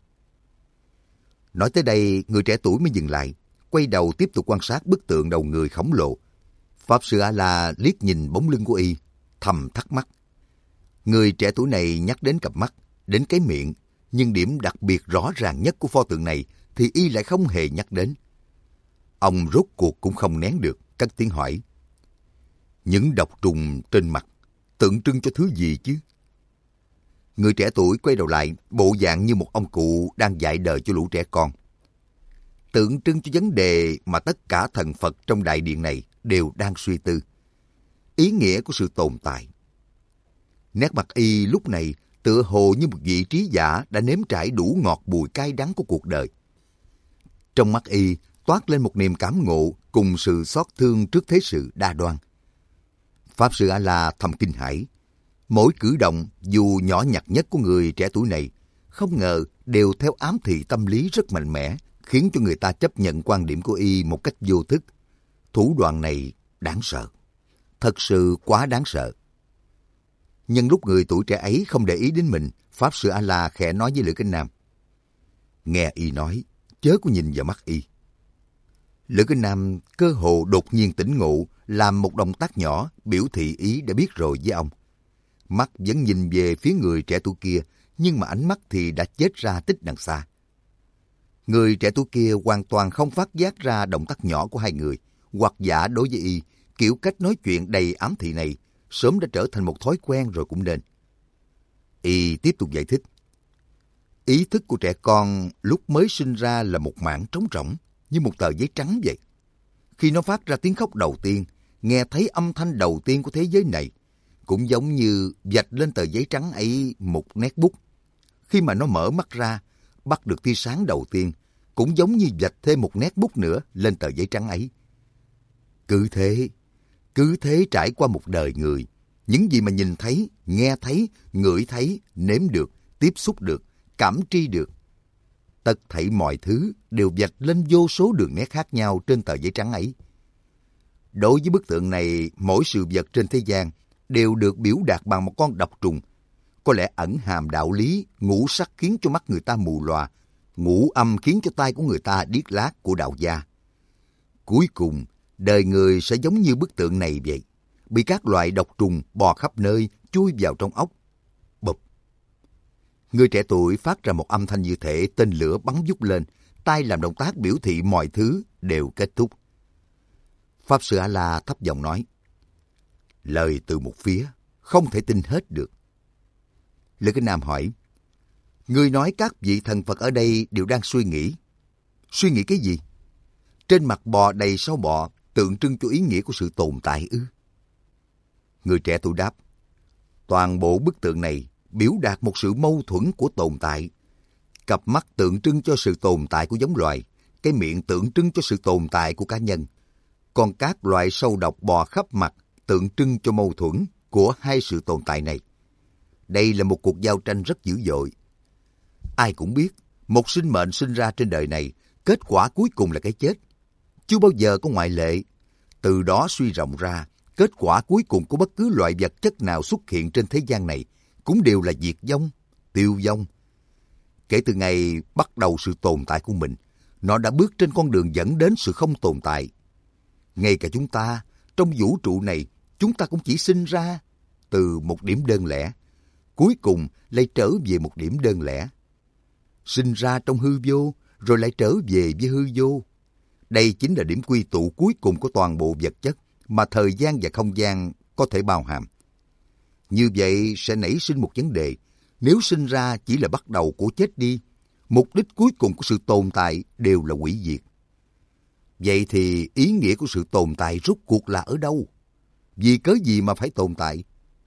Nói tới đây, người trẻ tuổi mới dừng lại, quay đầu tiếp tục quan sát bức tượng đầu người khổng lồ. Pháp Sư A-la liếc nhìn bóng lưng của y, thầm thắc mắc. Người trẻ tuổi này nhắc đến cặp mắt, đến cái miệng, nhưng điểm đặc biệt rõ ràng nhất của pho tượng này thì y lại không hề nhắc đến. Ông rốt cuộc cũng không nén được, cất tiếng hỏi. Những độc trùng trên mặt tượng trưng cho thứ gì chứ? Người trẻ tuổi quay đầu lại, bộ dạng như một ông cụ đang dạy đời cho lũ trẻ con. Tượng trưng cho vấn đề mà tất cả thần Phật trong đại điện này đều đang suy tư. Ý nghĩa của sự tồn tại. Nét mặt y lúc này tựa hồ như một vị trí giả đã nếm trải đủ ngọt bùi cay đắng của cuộc đời. Trong mắt y toát lên một niềm cảm ngộ cùng sự xót thương trước thế sự đa đoan. Pháp Sư A-la thầm kinh hãi. Mỗi cử động dù nhỏ nhặt nhất của người trẻ tuổi này không ngờ đều theo ám thị tâm lý rất mạnh mẽ, khiến cho người ta chấp nhận quan điểm của y một cách vô thức. Thủ đoạn này đáng sợ. Thật sự quá đáng sợ. Nhân lúc người tuổi trẻ ấy không để ý đến mình, Pháp Sư A-la khẽ nói với Lữ Cái Nam. Nghe y nói, chớ có nhìn vào mắt y. Lữ Cái Nam cơ hồ đột nhiên tỉnh ngộ, làm một động tác nhỏ biểu thị ý đã biết rồi với ông. Mắt vẫn nhìn về phía người trẻ tuổi kia, nhưng mà ánh mắt thì đã chết ra tích đằng xa. Người trẻ tuổi kia hoàn toàn không phát giác ra động tác nhỏ của hai người, hoặc giả đối với y, kiểu cách nói chuyện đầy ám thị này sớm đã trở thành một thói quen rồi cũng nên. Y tiếp tục giải thích. Ý thức của trẻ con lúc mới sinh ra là một mảng trống rỗng, như một tờ giấy trắng vậy. Khi nó phát ra tiếng khóc đầu tiên, nghe thấy âm thanh đầu tiên của thế giới này, cũng giống như vạch lên tờ giấy trắng ấy một nét bút. Khi mà nó mở mắt ra, bắt được tia sáng đầu tiên, cũng giống như vạch thêm một nét bút nữa lên tờ giấy trắng ấy. Cứ thế, cứ thế trải qua một đời người, những gì mà nhìn thấy, nghe thấy, ngửi thấy, nếm được, tiếp xúc được, cảm tri được, tất thảy mọi thứ đều vạch lên vô số đường nét khác nhau trên tờ giấy trắng ấy. Đối với bức tượng này, mỗi sự vật trên thế gian đều được biểu đạt bằng một con độc trùng. Có lẽ ẩn hàm đạo lý, ngũ sắc khiến cho mắt người ta mù lòa, ngũ âm khiến cho tai của người ta điếc lác của đạo gia. Cuối cùng, đời người sẽ giống như bức tượng này vậy, bị các loại độc trùng bò khắp nơi, chui vào trong óc. Bụp! Người trẻ tuổi phát ra một âm thanh như thể tên lửa bắn vút lên, tay làm động tác biểu thị mọi thứ đều kết thúc. Pháp Sư A-la thấp giọng nói, lời từ một phía, không thể tin hết được. Lữ Cái Nam hỏi, ngươi nói các vị thần Phật ở đây đều đang suy nghĩ. Suy nghĩ cái gì? Trên mặt bò đầy sâu bọ, tượng trưng cho ý nghĩa của sự tồn tại ư? Người trẻ tuổi đáp, toàn bộ bức tượng này biểu đạt một sự mâu thuẫn của tồn tại. Cặp mắt tượng trưng cho sự tồn tại của giống loài, cái miệng tượng trưng cho sự tồn tại của cá nhân. Còn các loại sâu độc bò khắp mặt tượng trưng cho mâu thuẫn của hai sự tồn tại này. Đây là một cuộc giao tranh rất dữ dội. Ai cũng biết, một sinh mệnh sinh ra trên đời này, kết quả cuối cùng là cái chết. Chưa bao giờ có ngoại lệ. Từ đó suy rộng ra, kết quả cuối cùng của bất cứ loại vật chất nào xuất hiện trên thế gian này cũng đều là diệt vong, tiêu vong. Kể từ ngày bắt đầu sự tồn tại của mình, nó đã bước trên con đường dẫn đến sự không tồn tại. Ngay cả chúng ta, trong vũ trụ này, chúng ta cũng chỉ sinh ra từ một điểm đơn lẻ, cuối cùng lại trở về một điểm đơn lẻ. Sinh ra trong hư vô, rồi lại trở về với hư vô. Đây chính là điểm quy tụ cuối cùng của toàn bộ vật chất mà thời gian và không gian có thể bao hàm. Như vậy sẽ nảy sinh một vấn đề, nếu sinh ra chỉ là bắt đầu của chết đi, mục đích cuối cùng của sự tồn tại đều là hủy diệt. Vậy thì ý nghĩa của sự tồn tại rốt cuộc là ở đâu? Vì cớ gì mà phải tồn tại?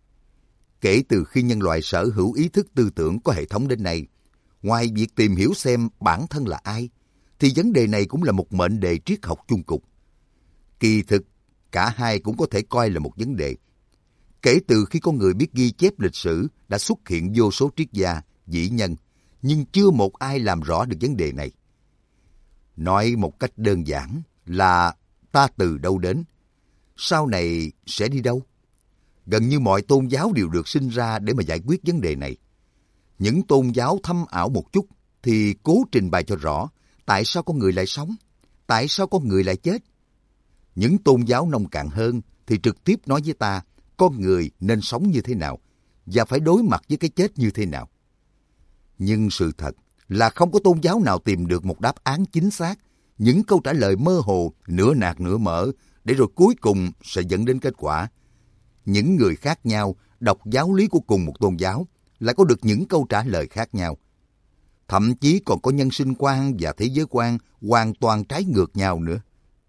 Kể từ khi nhân loại sở hữu ý thức tư tưởng có hệ thống đến nay, ngoài việc tìm hiểu xem bản thân là ai, thì vấn đề này cũng là một mệnh đề triết học chung cục. Kỳ thực, cả hai cũng có thể coi là một vấn đề. Kể từ khi con người biết ghi chép lịch sử, đã xuất hiện vô số triết gia, vĩ nhân, nhưng chưa một ai làm rõ được vấn đề này. Nói một cách đơn giản là ta từ đâu đến, sau này sẽ đi đâu? Gần như mọi tôn giáo đều được sinh ra để mà giải quyết vấn đề này. Những tôn giáo thâm ảo một chút thì cố trình bày cho rõ tại sao con người lại sống, tại sao con người lại chết. Những tôn giáo nông cạn hơn thì trực tiếp nói với ta con người nên sống như thế nào và phải đối mặt với cái chết như thế nào. Nhưng sự thật là không có tôn giáo nào tìm được một đáp án chính xác, những câu trả lời mơ hồ, nửa nạt nửa mở, để rồi cuối cùng sẽ dẫn đến kết quả. Những người khác nhau đọc giáo lý của cùng một tôn giáo lại có được những câu trả lời khác nhau. Thậm chí còn có nhân sinh quan và thế giới quan hoàn toàn trái ngược nhau nữa.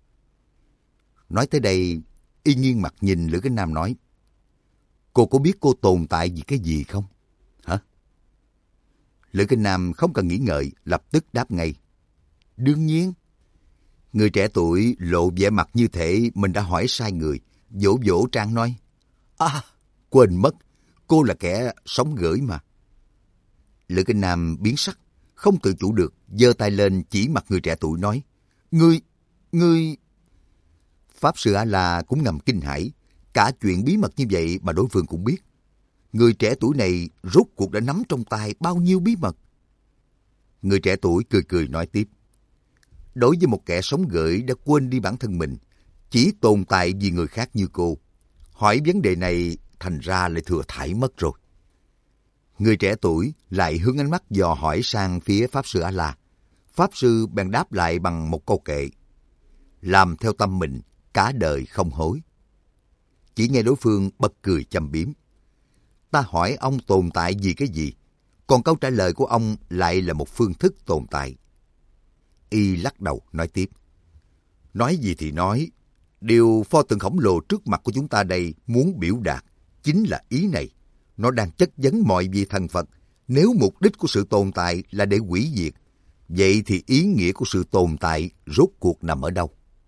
Nói tới đây, y nghiêng mặt nhìn Lữ Kính Nam nói, cô có biết cô tồn tại vì cái gì không? Hả? Lữ Kính Nam không cần nghĩ ngợi, lập tức đáp ngay. Đương nhiên. Người trẻ tuổi lộ vẻ mặt như thể mình đã hỏi sai người, vỗ vỗ trán nói, à, quên mất, cô là kẻ sống gửi mà. Lữ Kính Nam biến sắc, không tự chủ được, giơ tay lên chỉ mặt người trẻ tuổi nói, Ngươi, ngươi... Pháp Sư A-la cũng ngầm kinh hãi, cả chuyện bí mật như vậy mà đối phương cũng biết. Người trẻ tuổi này rốt cuộc đã nắm trong tay bao nhiêu bí mật? Người trẻ tuổi cười cười nói tiếp, đối với một kẻ sống gửi đã quên đi bản thân mình, chỉ tồn tại vì người khác như cô, hỏi vấn đề này thành ra lại thừa thãi mất rồi. Người trẻ tuổi lại hướng ánh mắt dò hỏi sang phía Pháp Sư A-la. Pháp Sư bèn đáp lại bằng một câu kệ, làm theo tâm mình, cả đời không hối. Chỉ nghe đối phương bật cười châm biếm. Ta hỏi ông tồn tại vì cái gì? Còn câu trả lời của ông lại là một phương thức tồn tại. Y lắc đầu nói tiếp. Nói gì thì nói, điều pho tượng khổng lồ trước mặt của chúng ta đây muốn biểu đạt chính là ý này. Nó đang chất vấn mọi vị thần Phật. Nếu mục đích của sự tồn tại là để hủy diệt, vậy thì ý nghĩa của sự tồn tại rốt cuộc nằm ở đâu?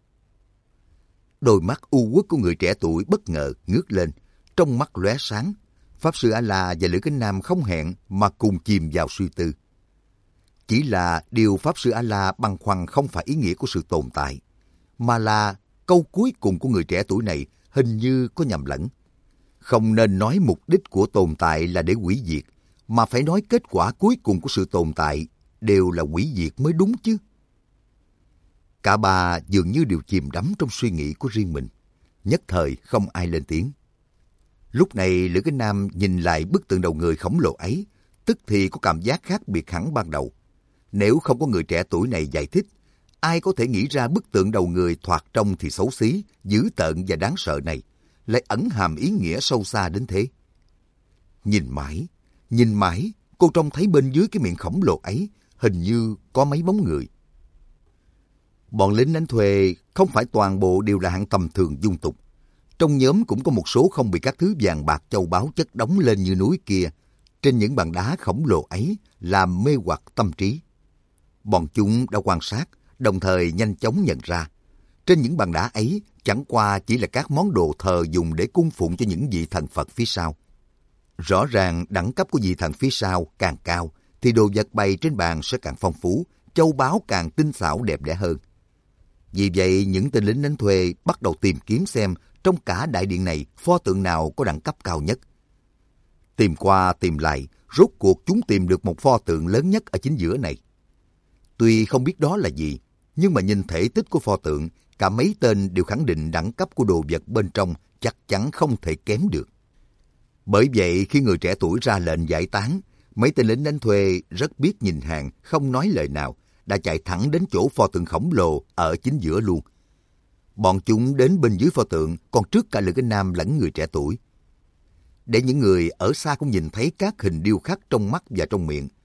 Đôi mắt u uất của người trẻ tuổi bất ngờ ngước lên, trong mắt lóe sáng. Pháp Sư A-la và Lữ Kính Nam không hẹn mà cùng chìm vào suy tư. Chỉ là điều Pháp Sư A-la băn khoăn không phải ý nghĩa của sự tồn tại, mà là câu cuối cùng của người trẻ tuổi này hình như có nhầm lẫn. Không nên nói mục đích của tồn tại là để hủy diệt, mà phải nói kết quả cuối cùng của sự tồn tại đều là hủy diệt mới đúng chứ. Cả ba dường như đều chìm đắm trong suy nghĩ của riêng mình, nhất thời không ai lên tiếng. Lúc này Lữ Kính Nam nhìn lại bức tượng đầu người khổng lồ ấy, tức thì có cảm giác khác biệt hẳn ban đầu. Nếu không có người trẻ tuổi này giải thích, ai có thể nghĩ ra bức tượng đầu người thoạt trông thì xấu xí, dữ tợn và đáng sợ này lại ẩn hàm ý nghĩa sâu xa đến thế? Nhìn mãi, nhìn mãi, cô trông thấy bên dưới cái miệng khổng lồ ấy hình như có mấy bóng người. Bọn lính đánh thuê không phải toàn bộ đều là hạng tầm thường dung tục. Trong nhóm cũng có một số không bị các thứ vàng bạc châu báu chất đóng lên như núi kia, trên những bàn đá khổng lồ ấy làm mê hoặc tâm trí. Bọn chúng đã quan sát, đồng thời nhanh chóng nhận ra, trên những bàn đá ấy chẳng qua chỉ là các món đồ thờ dùng để cung phụng cho những vị thần Phật phía sau. Rõ ràng đẳng cấp của vị thần phía sau càng cao, thì đồ vật bày trên bàn sẽ càng phong phú, châu báu càng tinh xảo đẹp đẽ hơn. Vì vậy, những tên lính đánh thuê bắt đầu tìm kiếm xem trong cả đại điện này pho tượng nào có đẳng cấp cao nhất. Tìm qua tìm lại, rốt cuộc chúng tìm được một pho tượng lớn nhất ở chính giữa này. Tuy không biết đó là gì, nhưng mà nhìn thể tích của pho tượng, cả mấy tên đều khẳng định đẳng cấp của đồ vật bên trong chắc chắn không thể kém được. Bởi vậy, khi người trẻ tuổi ra lệnh giải tán, mấy tên lính đánh thuê rất biết nhìn hàng, không nói lời nào, đã chạy thẳng đến chỗ pho tượng khổng lồ ở chính giữa luôn. Bọn chúng đến bên dưới pho tượng còn trước cả Lữ Kính Nam lẫn người trẻ tuổi. Để những người ở xa cũng nhìn thấy các hình điêu khắc trong mắt và trong miệng,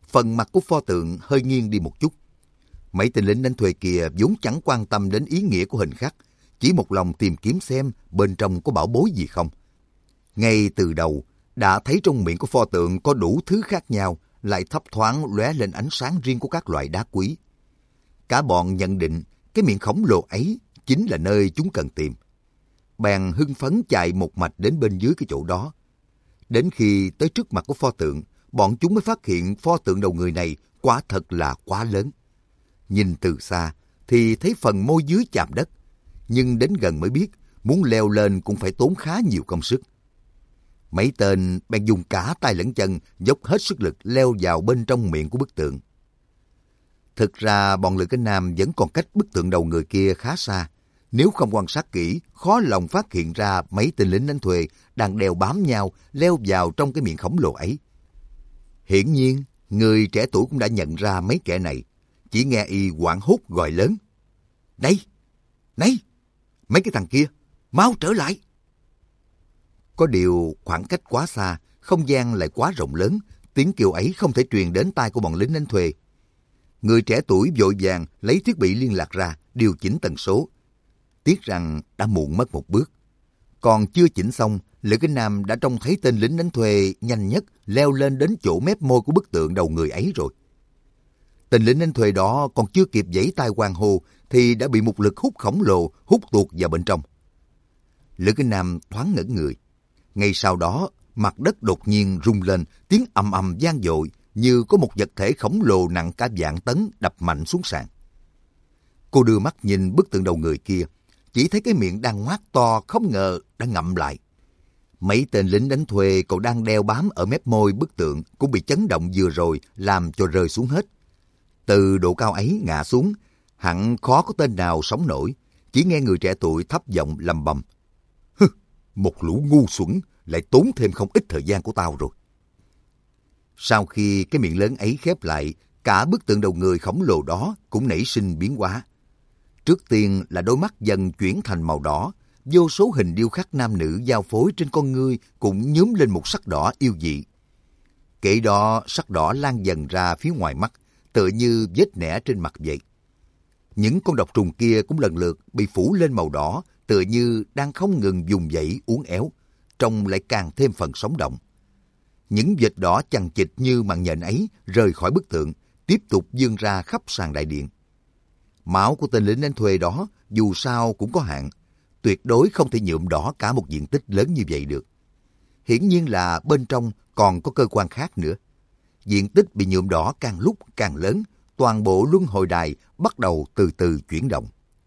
phần mặt của pho tượng hơi nghiêng đi một chút. Mấy tên lính đánh thuê kia vốn chẳng quan tâm đến ý nghĩa của hình khắc, chỉ một lòng tìm kiếm xem bên trong có bảo bối gì không. Ngay từ đầu, đã thấy trong miệng của pho tượng có đủ thứ khác nhau, lại thấp thoáng lóe lên ánh sáng riêng của các loại đá quý. Cả bọn nhận định cái miệng khổng lồ ấy chính là nơi chúng cần tìm. Bèn hưng phấn chạy một mạch đến bên dưới cái chỗ đó. Đến khi tới trước mặt của pho tượng, bọn chúng mới phát hiện pho tượng đầu người này quả thật là quá lớn. Nhìn từ xa thì thấy phần môi dưới chạm đất, nhưng đến gần mới biết muốn leo lên cũng phải tốn khá nhiều công sức. Mấy tên bèn dùng cả tay lẫn chân dốc hết sức lực leo vào bên trong miệng của bức tượng. Thực ra bọn Lữ Cái Nam vẫn còn cách bức tượng đầu người kia khá xa. Nếu không quan sát kỹ, khó lòng phát hiện ra mấy tên lính đánh thuê đang đeo bám nhau leo vào trong cái miệng khổng lồ ấy. Hiển nhiên, người trẻ tuổi cũng đã nhận ra mấy kẻ này. Chỉ nghe y hoảng hốt gọi lớn: "Này! Này! Mấy cái thằng kia! Mau trở lại!" Có điều khoảng cách quá xa, không gian lại quá rộng lớn, tiếng kêu ấy không thể truyền đến tai của bọn lính đánh thuê. Người trẻ tuổi vội vàng lấy thiết bị liên lạc ra, điều chỉnh tần số. Tiếc rằng đã muộn mất một bước. Còn chưa chỉnh xong, Lữ Cái Nam đã trông thấy tên lính đánh thuê nhanh nhất leo lên đến chỗ mép môi của bức tượng đầu người ấy rồi. Tên lính đánh thuê đó còn chưa kịp giãy tay hoan hô thì đã bị một lực hút khổng lồ hút tuột vào bên trong. Lữ Cái Nam thoáng ngẩn người. Ngay sau đó, mặt đất đột nhiên rung lên, tiếng ầm ầm vang dội như có một vật thể khổng lồ nặng cả vạn tấn đập mạnh xuống sàn. Cô đưa mắt nhìn bức tượng đầu người kia, chỉ thấy cái miệng đang ngoác to không ngờ đã ngậm lại. Mấy tên lính đánh thuê còn đang đeo bám ở mép môi bức tượng cũng bị chấn động vừa rồi làm cho rơi xuống hết. Từ độ cao ấy ngã xuống, hẳn khó có tên nào sống nổi. Chỉ nghe người trẻ tuổi thấp giọng lầm bầm: "Hừ, một lũ ngu xuẩn lại tốn thêm không ít thời gian của tao rồi." Sau khi cái miệng lớn ấy khép lại, cả bức tượng đầu người khổng lồ đó cũng nảy sinh biến hóa. Trước tiên là đôi mắt dần chuyển thành màu đỏ, vô số hình điêu khắc nam nữ giao phối trên con ngươi cũng nhuốm lên một sắc đỏ yêu dị. Kể đó sắc đỏ lan dần ra phía ngoài mắt, tựa như vết nẻ trên mặt vậy. Những con độc trùng kia cũng lần lượt bị phủ lên màu đỏ, tựa như đang không ngừng vùng vẫy uốn éo, trông lại càng thêm phần sống động. Những vệt đỏ chằng chịt như màn nhện ấy rời khỏi bức tượng, tiếp tục vươn ra khắp sàn đại điện. Máu của tên lính đánh thuê đó dù sao cũng có hạn, tuyệt đối không thể nhuộm đỏ cả một diện tích lớn như vậy được. Hiển nhiên là bên trong còn có cơ quan khác nữa. Diện tích bị nhuộm đỏ càng lúc càng lớn, toàn bộ luân hồi đài bắt đầu từ từ chuyển động.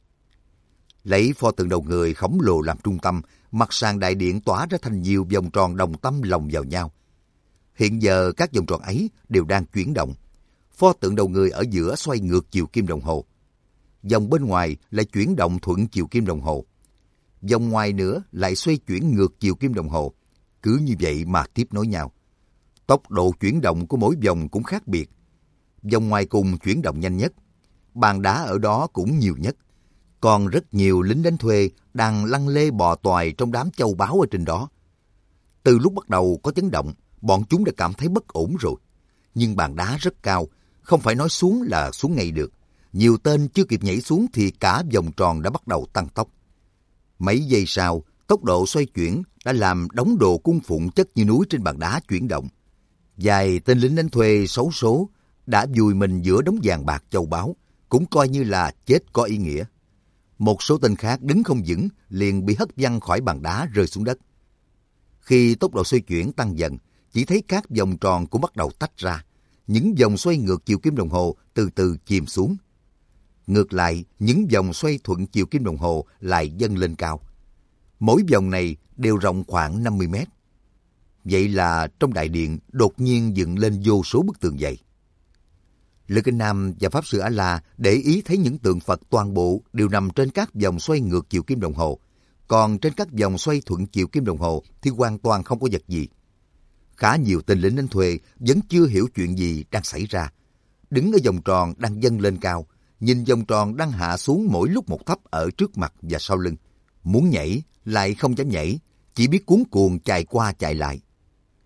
Lấy pho tượng đầu người khổng lồ làm trung tâm, mặt sàn đại điện tỏa ra thành nhiều vòng tròn đồng tâm lồng vào nhau. Hiện giờ các vòng tròn ấy đều đang chuyển động. Pho tượng đầu người ở giữa xoay ngược chiều kim đồng hồ. Vòng bên ngoài lại chuyển động thuận chiều kim đồng hồ. Vòng ngoài nữa lại xoay chuyển ngược chiều kim đồng hồ. Cứ như vậy mà tiếp nối nhau. Tốc độ chuyển động của mỗi vòng cũng khác biệt. Vòng ngoài cùng chuyển động nhanh nhất. Bàn đá ở đó cũng nhiều nhất. Còn rất nhiều lính đánh thuê đang lăn lê bò toài trong đám châu báu ở trên đó. Từ lúc bắt đầu có chấn động, bọn chúng đã cảm thấy bất ổn rồi. Nhưng bàn đá rất cao, không phải nói xuống là xuống ngay được. Nhiều tên chưa kịp nhảy xuống thì cả vòng tròn đã bắt đầu tăng tốc. Mấy giây sau, tốc độ xoay chuyển đã làm đống đồ cung phụng chất như núi trên bàn đá chuyển động. Vài tên lính đánh thuê xấu số đã vùi mình giữa đống vàng bạc châu báu, cũng coi như là chết có ý nghĩa. Một số tên khác đứng không vững liền bị hất văng khỏi bàn đá rơi xuống đất. Khi tốc độ xoay chuyển tăng dần, chỉ thấy các vòng tròn cũng bắt đầu tách ra. Những vòng xoay ngược chiều kim đồng hồ từ từ chìm xuống. Ngược lại, những vòng xoay thuận chiều kim đồng hồ lại dâng lên cao. Mỗi vòng này đều rộng khoảng năm mươi mét. Vậy là trong đại điện đột nhiên dựng lên vô số bức tường dày. Lữ Kinh Nam và Pháp Sư A-La để ý thấy những tượng Phật toàn bộ đều nằm trên các vòng xoay ngược chiều kim đồng hồ. Còn trên các vòng xoay thuận chiều kim đồng hồ thì hoàn toàn không có vật gì. Khá nhiều tên lính đánh thuê vẫn chưa hiểu chuyện gì đang xảy ra. Đứng ở vòng tròn đang dâng lên cao, nhìn vòng tròn đang hạ xuống mỗi lúc một thấp ở trước mặt và sau lưng. Muốn nhảy lại không dám nhảy, chỉ biết cuống cuồng chạy qua chạy lại.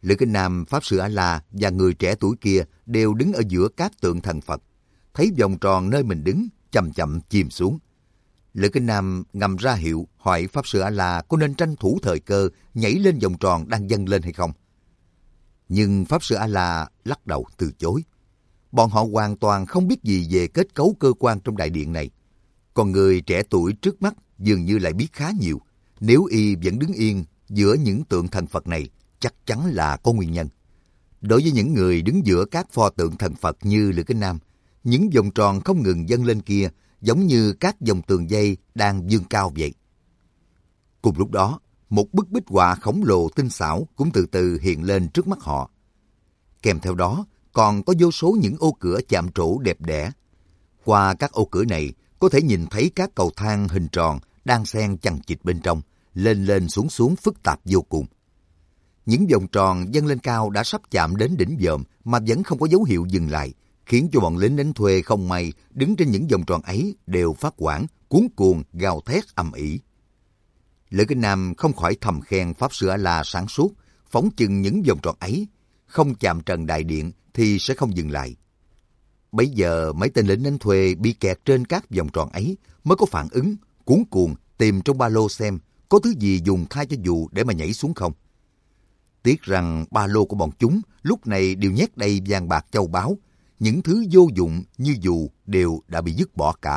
Lữ Kinh Nam, Pháp Sư A-la và người trẻ tuổi kia đều đứng ở giữa các tượng thần Phật. Thấy vòng tròn nơi mình đứng, chậm chậm chìm xuống. Lữ Kinh Nam ngầm ra hiệu hỏi Pháp Sư A-la có nên tranh thủ thời cơ nhảy lên vòng tròn đang dâng lên hay không. Nhưng Pháp Sư A-la lắc đầu từ chối. Bọn họ hoàn toàn không biết gì về kết cấu cơ quan trong đại điện này. Còn người trẻ tuổi trước mắt dường như lại biết khá nhiều. Nếu y vẫn đứng yên giữa những tượng thần Phật này, chắc chắn là có nguyên nhân. Đối với những người đứng giữa các pho tượng thần Phật như Lữ Kinh Nam, những vòng tròn không ngừng dâng lên kia giống như các dòng tường dây đang vươn cao vậy. Cùng lúc đó, một bức bích họa khổng lồ tinh xảo cũng từ từ hiện lên trước mắt họ. Kèm theo đó, còn có vô số những ô cửa chạm trổ đẹp đẽ. Qua các ô cửa này, có thể nhìn thấy các cầu thang hình tròn đang xen chằng chịt bên trong, lên lên xuống xuống phức tạp vô cùng. Những vòng tròn dâng lên cao đã sắp chạm đến đỉnh vòm mà vẫn không có dấu hiệu dừng lại, khiến cho bọn lính đánh thuê không may đứng trên những vòng tròn ấy đều phát hoảng, cuống cuồng, gào thét ầm ĩ. Lữ Kinh Nam không khỏi thầm khen Pháp Sư A-la sáng suốt, phóng chừng những vòng tròn ấy, không chạm trần đại điện thì sẽ không dừng lại. Bấy giờ mấy tên lính đánh thuê bị kẹt trên các vòng tròn ấy mới có phản ứng, cuống cuồng tìm trong ba lô xem có thứ gì dùng thay cho dù để mà nhảy xuống không. Tiếc rằng ba lô của bọn chúng lúc này đều nhét đầy vàng bạc châu báu, những thứ vô dụng như dù đều đã bị dứt bỏ cả.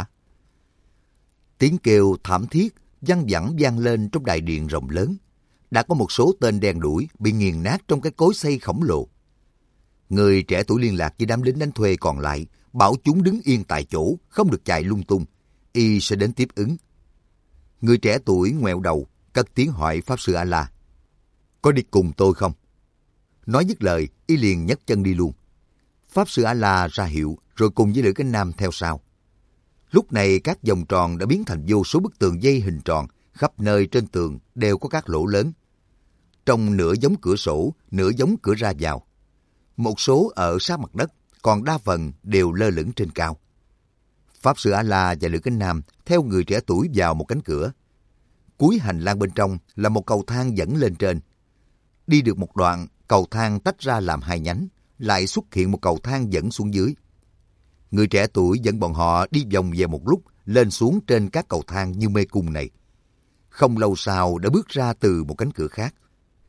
Tiếng kêu thảm thiết văng vẳng vang lên trong đại điện rộng lớn. Đã có một số tên đen đuổi bị nghiền nát trong cái cối xay khổng lồ. Người trẻ tuổi liên lạc với đám lính đánh thuê còn lại, bảo chúng đứng yên tại chỗ, không được chạy lung tung. Y sẽ đến tiếp ứng. Người trẻ tuổi ngoẹo đầu, cất tiếng hỏi Pháp Sư A-la: có đi cùng tôi không? Nói dứt lời, y liền nhấc chân đi luôn. Pháp Sư A-la ra hiệu, rồi cùng với Lữ Kinh Nam theo sau. Lúc này các vòng tròn đã biến thành vô số bức tường dây hình tròn, khắp nơi trên tường đều có các lỗ lớn. Trông nửa giống cửa sổ, nửa giống cửa ra vào. Một số ở sát mặt đất, còn đa phần đều lơ lửng trên cao. Pháp Sư A-la và Lữ Kinh Nam theo người trẻ tuổi vào một cánh cửa. Cuối hành lang bên trong là một cầu thang dẫn lên trên. Đi được một đoạn, cầu thang tách ra làm hai nhánh, lại xuất hiện một cầu thang dẫn xuống dưới. Người trẻ tuổi dẫn bọn họ đi vòng về một lúc, lên xuống trên các cầu thang như mê cung này. Không lâu sau đã bước ra từ một cánh cửa khác.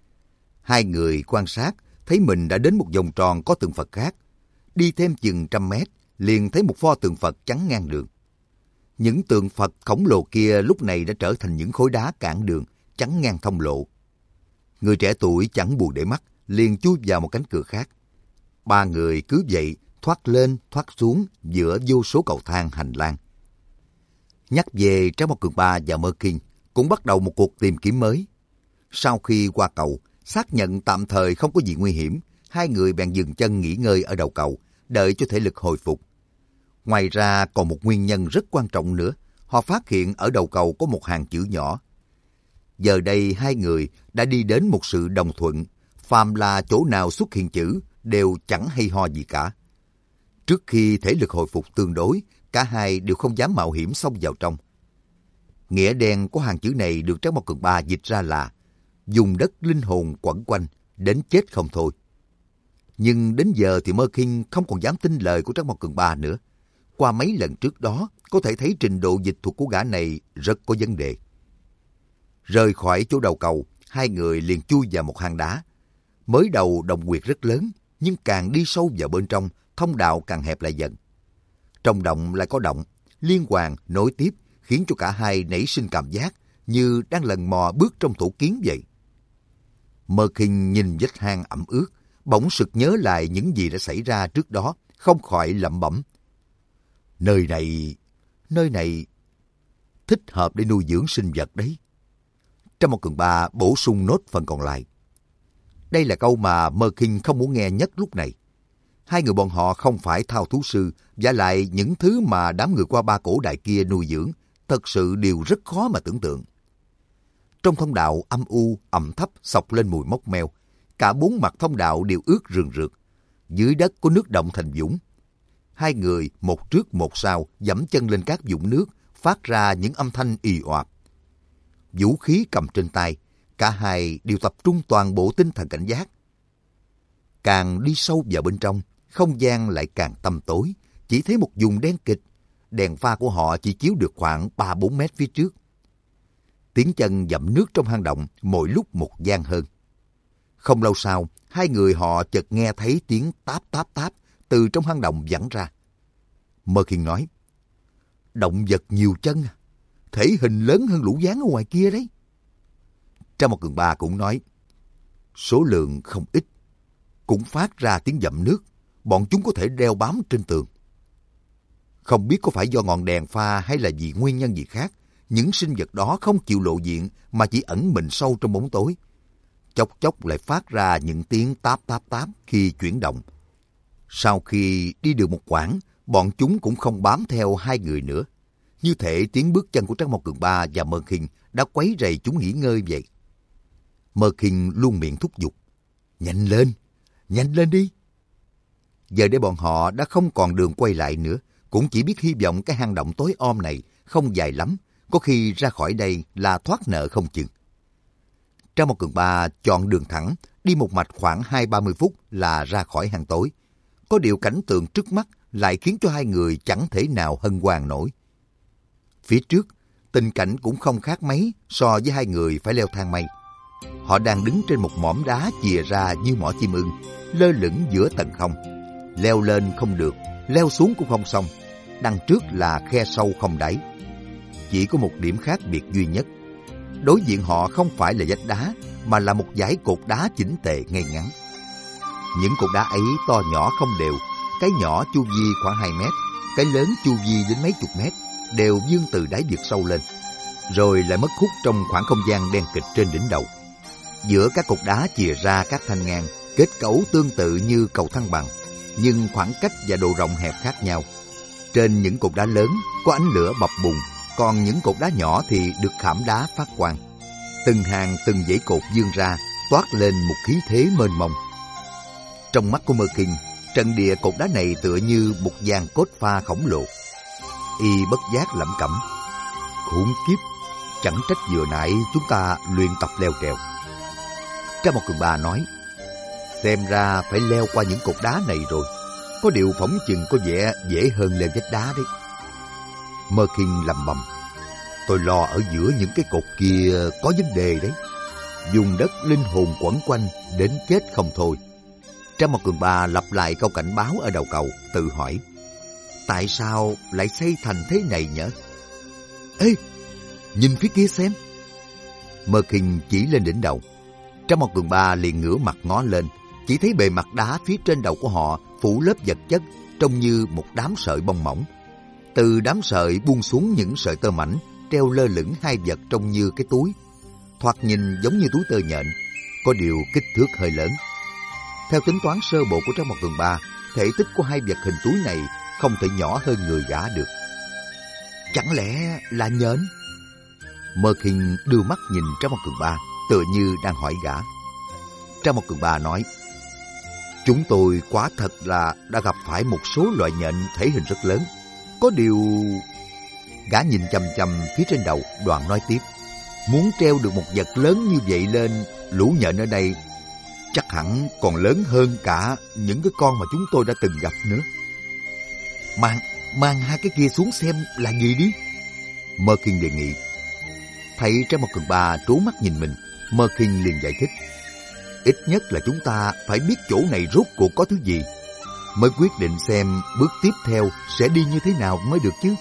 Hai người quan sát, thấy mình đã đến một vòng tròn có tượng Phật khác. Đi thêm chừng trăm mét, liền thấy một pho tượng Phật chắn ngang đường. Những tượng Phật khổng lồ kia lúc này đã trở thành những khối đá cản đường, chắn ngang thông lộ. Người trẻ tuổi chẳng buồn để mắt, liền chui vào một cánh cửa khác. Ba người cứ vậy thoát lên thoát xuống giữa vô số cầu thang hành lang. Nhắc về Trái Một Cường Ba và Mơ Kinh cũng bắt đầu một cuộc tìm kiếm mới. Sau khi qua cầu, xác nhận tạm thời không có gì nguy hiểm, hai người bèn dừng chân nghỉ ngơi ở đầu cầu, đợi cho thể lực hồi phục. Ngoài ra còn một nguyên nhân rất quan trọng nữa, họ phát hiện ở đầu cầu có một hàng chữ nhỏ. Giờ đây hai người đã đi đến một sự đồng thuận, phàm là chỗ nào xuất hiện chữ đều chẳng hay ho gì cả. Trước khi thể lực hồi phục tương đối, cả hai đều không dám mạo hiểm xông vào trong. Nghĩa đen của hàng chữ này được Trái Một Cường Ba dịch ra là dùng đất linh hồn quẩn quanh, đến chết không thôi. Nhưng đến giờ thì Mơ Kinh không còn dám tin lời của Trái Một Cường Ba nữa. Qua mấy lần trước đó, có thể thấy trình độ dịch thuật của gã này rất có vấn đề. Rời khỏi chỗ đầu cầu, hai người liền chui vào một hang đá. Mới đầu động huyệt rất lớn, nhưng càng đi sâu vào bên trong, thông đạo càng hẹp lại dần. Trong động lại có động, liên hoàn nối tiếp, khiến cho cả hai nảy sinh cảm giác như đang lần mò bước trong tổ kiến vậy. Mơ Kinh nhìn vách hang ẩm ướt, bỗng sực nhớ lại những gì đã xảy ra trước đó, không khỏi lẩm bẩm: Nơi này, nơi này thích hợp để nuôi dưỡng sinh vật đấy. Trái Một Cường Ba bổ sung nốt phần còn lại. Đây là câu mà Mơ Kinh không muốn nghe nhất lúc này. Hai người bọn họ không phải thao thú sư, và lại những thứ mà đám người qua ba cổ đại kia nuôi dưỡng thật sự đều rất khó mà tưởng tượng. Trong thông đạo âm u, ẩm thấp xộc lên mùi mốc meo. Cả bốn mặt thông đạo đều ướt rườn rượt. Dưới đất có nước động thành vũng. Hai người một trước một sau giẫm chân lên các vũng nước, phát ra những âm thanh ì oạp. Vũ khí cầm trên tay, cả hai đều tập trung toàn bộ tinh thần cảnh giác. Càng đi sâu vào bên trong, không gian lại càng tăm tối, chỉ thấy một vùng đen kịt. Đèn pha của họ chỉ chiếu được khoảng ba bốn mét phía trước. Tiếng chân dậm nước trong hang động mỗi lúc một vang hơn. Không lâu sau, hai người họ chợt nghe thấy tiếng táp táp táp từ trong hang động vẳng ra. Mơ Khiên nói, động vật nhiều chân, thể hình lớn hơn lũ gián ở ngoài kia đấy. Trang Một Cường Ba cũng nói, số lượng không ít, cũng phát ra tiếng dậm nước, bọn chúng có thể đeo bám trên tường. Không biết có phải do ngọn đèn pha hay là vì nguyên nhân gì khác, những sinh vật đó không chịu lộ diện mà chỉ ẩn mình sâu trong bóng tối. Chốc chốc lại phát ra những tiếng táp táp táp khi chuyển động. Sau khi đi được một quãng, bọn chúng cũng không bám theo hai người nữa. Như thể tiếng bước chân của Trang Một Cường Ba và Mơ Khiên đã quấy rầy chúng nghỉ ngơi vậy. Mơ Khiên luôn miệng thúc giục, nhanh lên, nhanh lên đi. Giờ đây bọn họ đã không còn đường quay lại nữa, cũng chỉ biết hy vọng cái hang động tối om này không dài lắm, có khi ra khỏi đây là thoát nợ không chừng. Trang Một Cường Ba chọn đường thẳng, đi một mạch khoảng hai ba mươi phút là ra khỏi hang tối. Có điều cảnh tượng trước mắt lại khiến cho hai người chẳng thể nào hân hoan nổi. Phía trước, tình cảnh cũng không khác mấy so với hai người phải leo thang mây. Họ đang đứng trên một mỏm đá chìa ra như mỏ chim ưng, lơ lửng giữa tầng không. Leo lên không được, leo xuống cũng không xong. Đằng trước là khe sâu không đáy. Chỉ có một điểm khác biệt duy nhất. Đối diện họ không phải là vách đá, mà là một dãy cột đá chỉnh tề ngay ngắn. Những cột đá ấy to nhỏ không đều, cái nhỏ chu vi khoảng hai mét, cái lớn chu vi đến mấy chục mét, đều vươn từ đáy vực sâu lên, rồi lại mất hút trong khoảng không gian đen kịch trên đỉnh đầu. Giữa các cột đá chìa ra các thanh ngang, kết cấu tương tự như cầu thăng bằng, nhưng khoảng cách và độ rộng hẹp khác nhau. Trên những cột đá lớn có ánh lửa bập bùng, còn những cột đá nhỏ thì được khảm đá phát quang. Từng hàng từng dãy cột vươn ra, toát lên một khí thế mênh mông. Trong mắt của Mơ Khiên, trận địa cột đá này tựa như một dàn cốt pha khổng lồ. Y bất giác lẩm cẩm, khủng khiếp, chẳng trách vừa nãy chúng ta luyện tập leo trèo. Trang Một Cường Ba nói, xem ra phải leo qua những cột đá này rồi, có điều phỏng chừng có vẻ dễ hơn leo vách đá đấy. Mơ Khiên lẩm bẩm, tôi lo ở giữa những cái cột kia có vấn đề đấy. Dùng đất linh hồn quẩn quanh đến chết không thôi. Trang Một Cường Ba lặp lại câu cảnh báo ở đầu cầu, tự hỏi, tại sao lại xây thành thế này nhở? Ê, nhìn phía kia xem. Mơ Khiên chỉ lên đỉnh đầu. Trang Một Cường Ba liền ngửa mặt ngó lên, chỉ thấy bề mặt đá phía trên đầu của họ phủ lớp vật chất trông như một đám sợi bông mỏng. Từ đám sợi buông xuống những sợi tơ mảnh, treo lơ lửng hai vật trông như cái túi. Thoạt nhìn giống như túi tơ nhện, có điều kích thước hơi lớn. Theo tính toán sơ bộ của Trang Một Cường Ba, thể tích của hai vật hình túi này không thể nhỏ hơn người gã được. Chẳng lẽ là nhện? Mơ Khiên đưa mắt nhìn Trang Một Cường Ba, tựa như đang hỏi gã. Trang Một Cường Ba nói, chúng tôi quả thật là đã gặp phải một số loại nhện thể hình rất lớn. Có điều... Gã nhìn chằm chằm phía trên đầu, đoạn nói tiếp, muốn treo được một vật lớn như vậy lên, lũ nhện ở đây chắc hẳn còn lớn hơn cả những cái con mà chúng tôi đã từng gặp nữa. Mang, mang hai cái kia xuống xem là gì đi. Mơ Khiên đề nghị. Thấy Trang Một Cường Ba trố mắt nhìn mình, Mơ Khiên liền giải thích, ít nhất là chúng ta phải biết chỗ này rốt cuộc có thứ gì, mới quyết định xem bước tiếp theo sẽ đi như thế nào mới được chứ.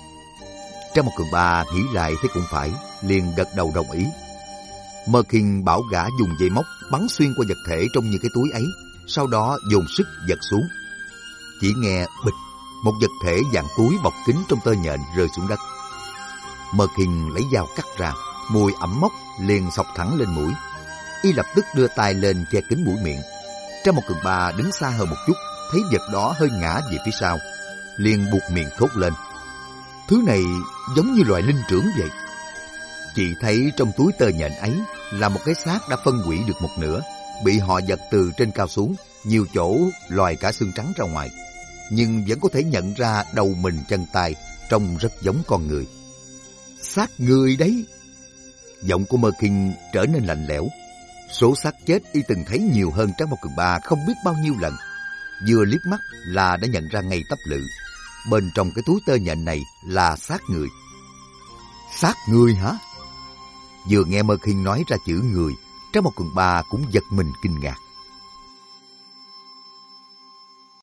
Trang Một Cường Ba nghĩ lại thấy cũng phải, liền gật đầu đồng ý. Mơ Khiên bảo gã dùng dây móc bắn xuyên qua vật thể trông như cái túi ấy, sau đó dồn sức giật xuống. Chỉ nghe bịch, một vật thể dạng túi bọc kín trong tơ nhện rơi xuống đất. Mơ Khiên lấy dao cắt ra, mùi ẩm mốc liền xộc thẳng lên mũi. Y lập tức đưa tay lên che kín mũi miệng. Trang Một Cường Ba đứng xa hơn một chút, thấy vật đó hơi ngã về phía sau, liền buộc miệng thốt lên, thứ này giống như loài linh trưởng vậy. Chị thấy trong túi tơ nhện ấy là một cái xác đã phân hủy được một nửa, bị họ giật từ trên cao xuống, nhiều chỗ lòi cả xương trắng ra ngoài, nhưng vẫn có thể nhận ra đầu mình chân tay, trông rất giống con người. Xác người đấy. Giọng của Mơ Khiên trở nên lạnh lẽo. Số xác chết y từng thấy nhiều hơn Tráng Bom Cường Ba không biết bao nhiêu lần. Vừa liếc mắt là đã nhận ra ngay tấp lự. Bên trong cái túi tơ nhện này là xác người. Xác người hả? Vừa nghe Mơ Khiên nói ra chữ người, Tráng Bom Cường Ba cũng giật mình kinh ngạc.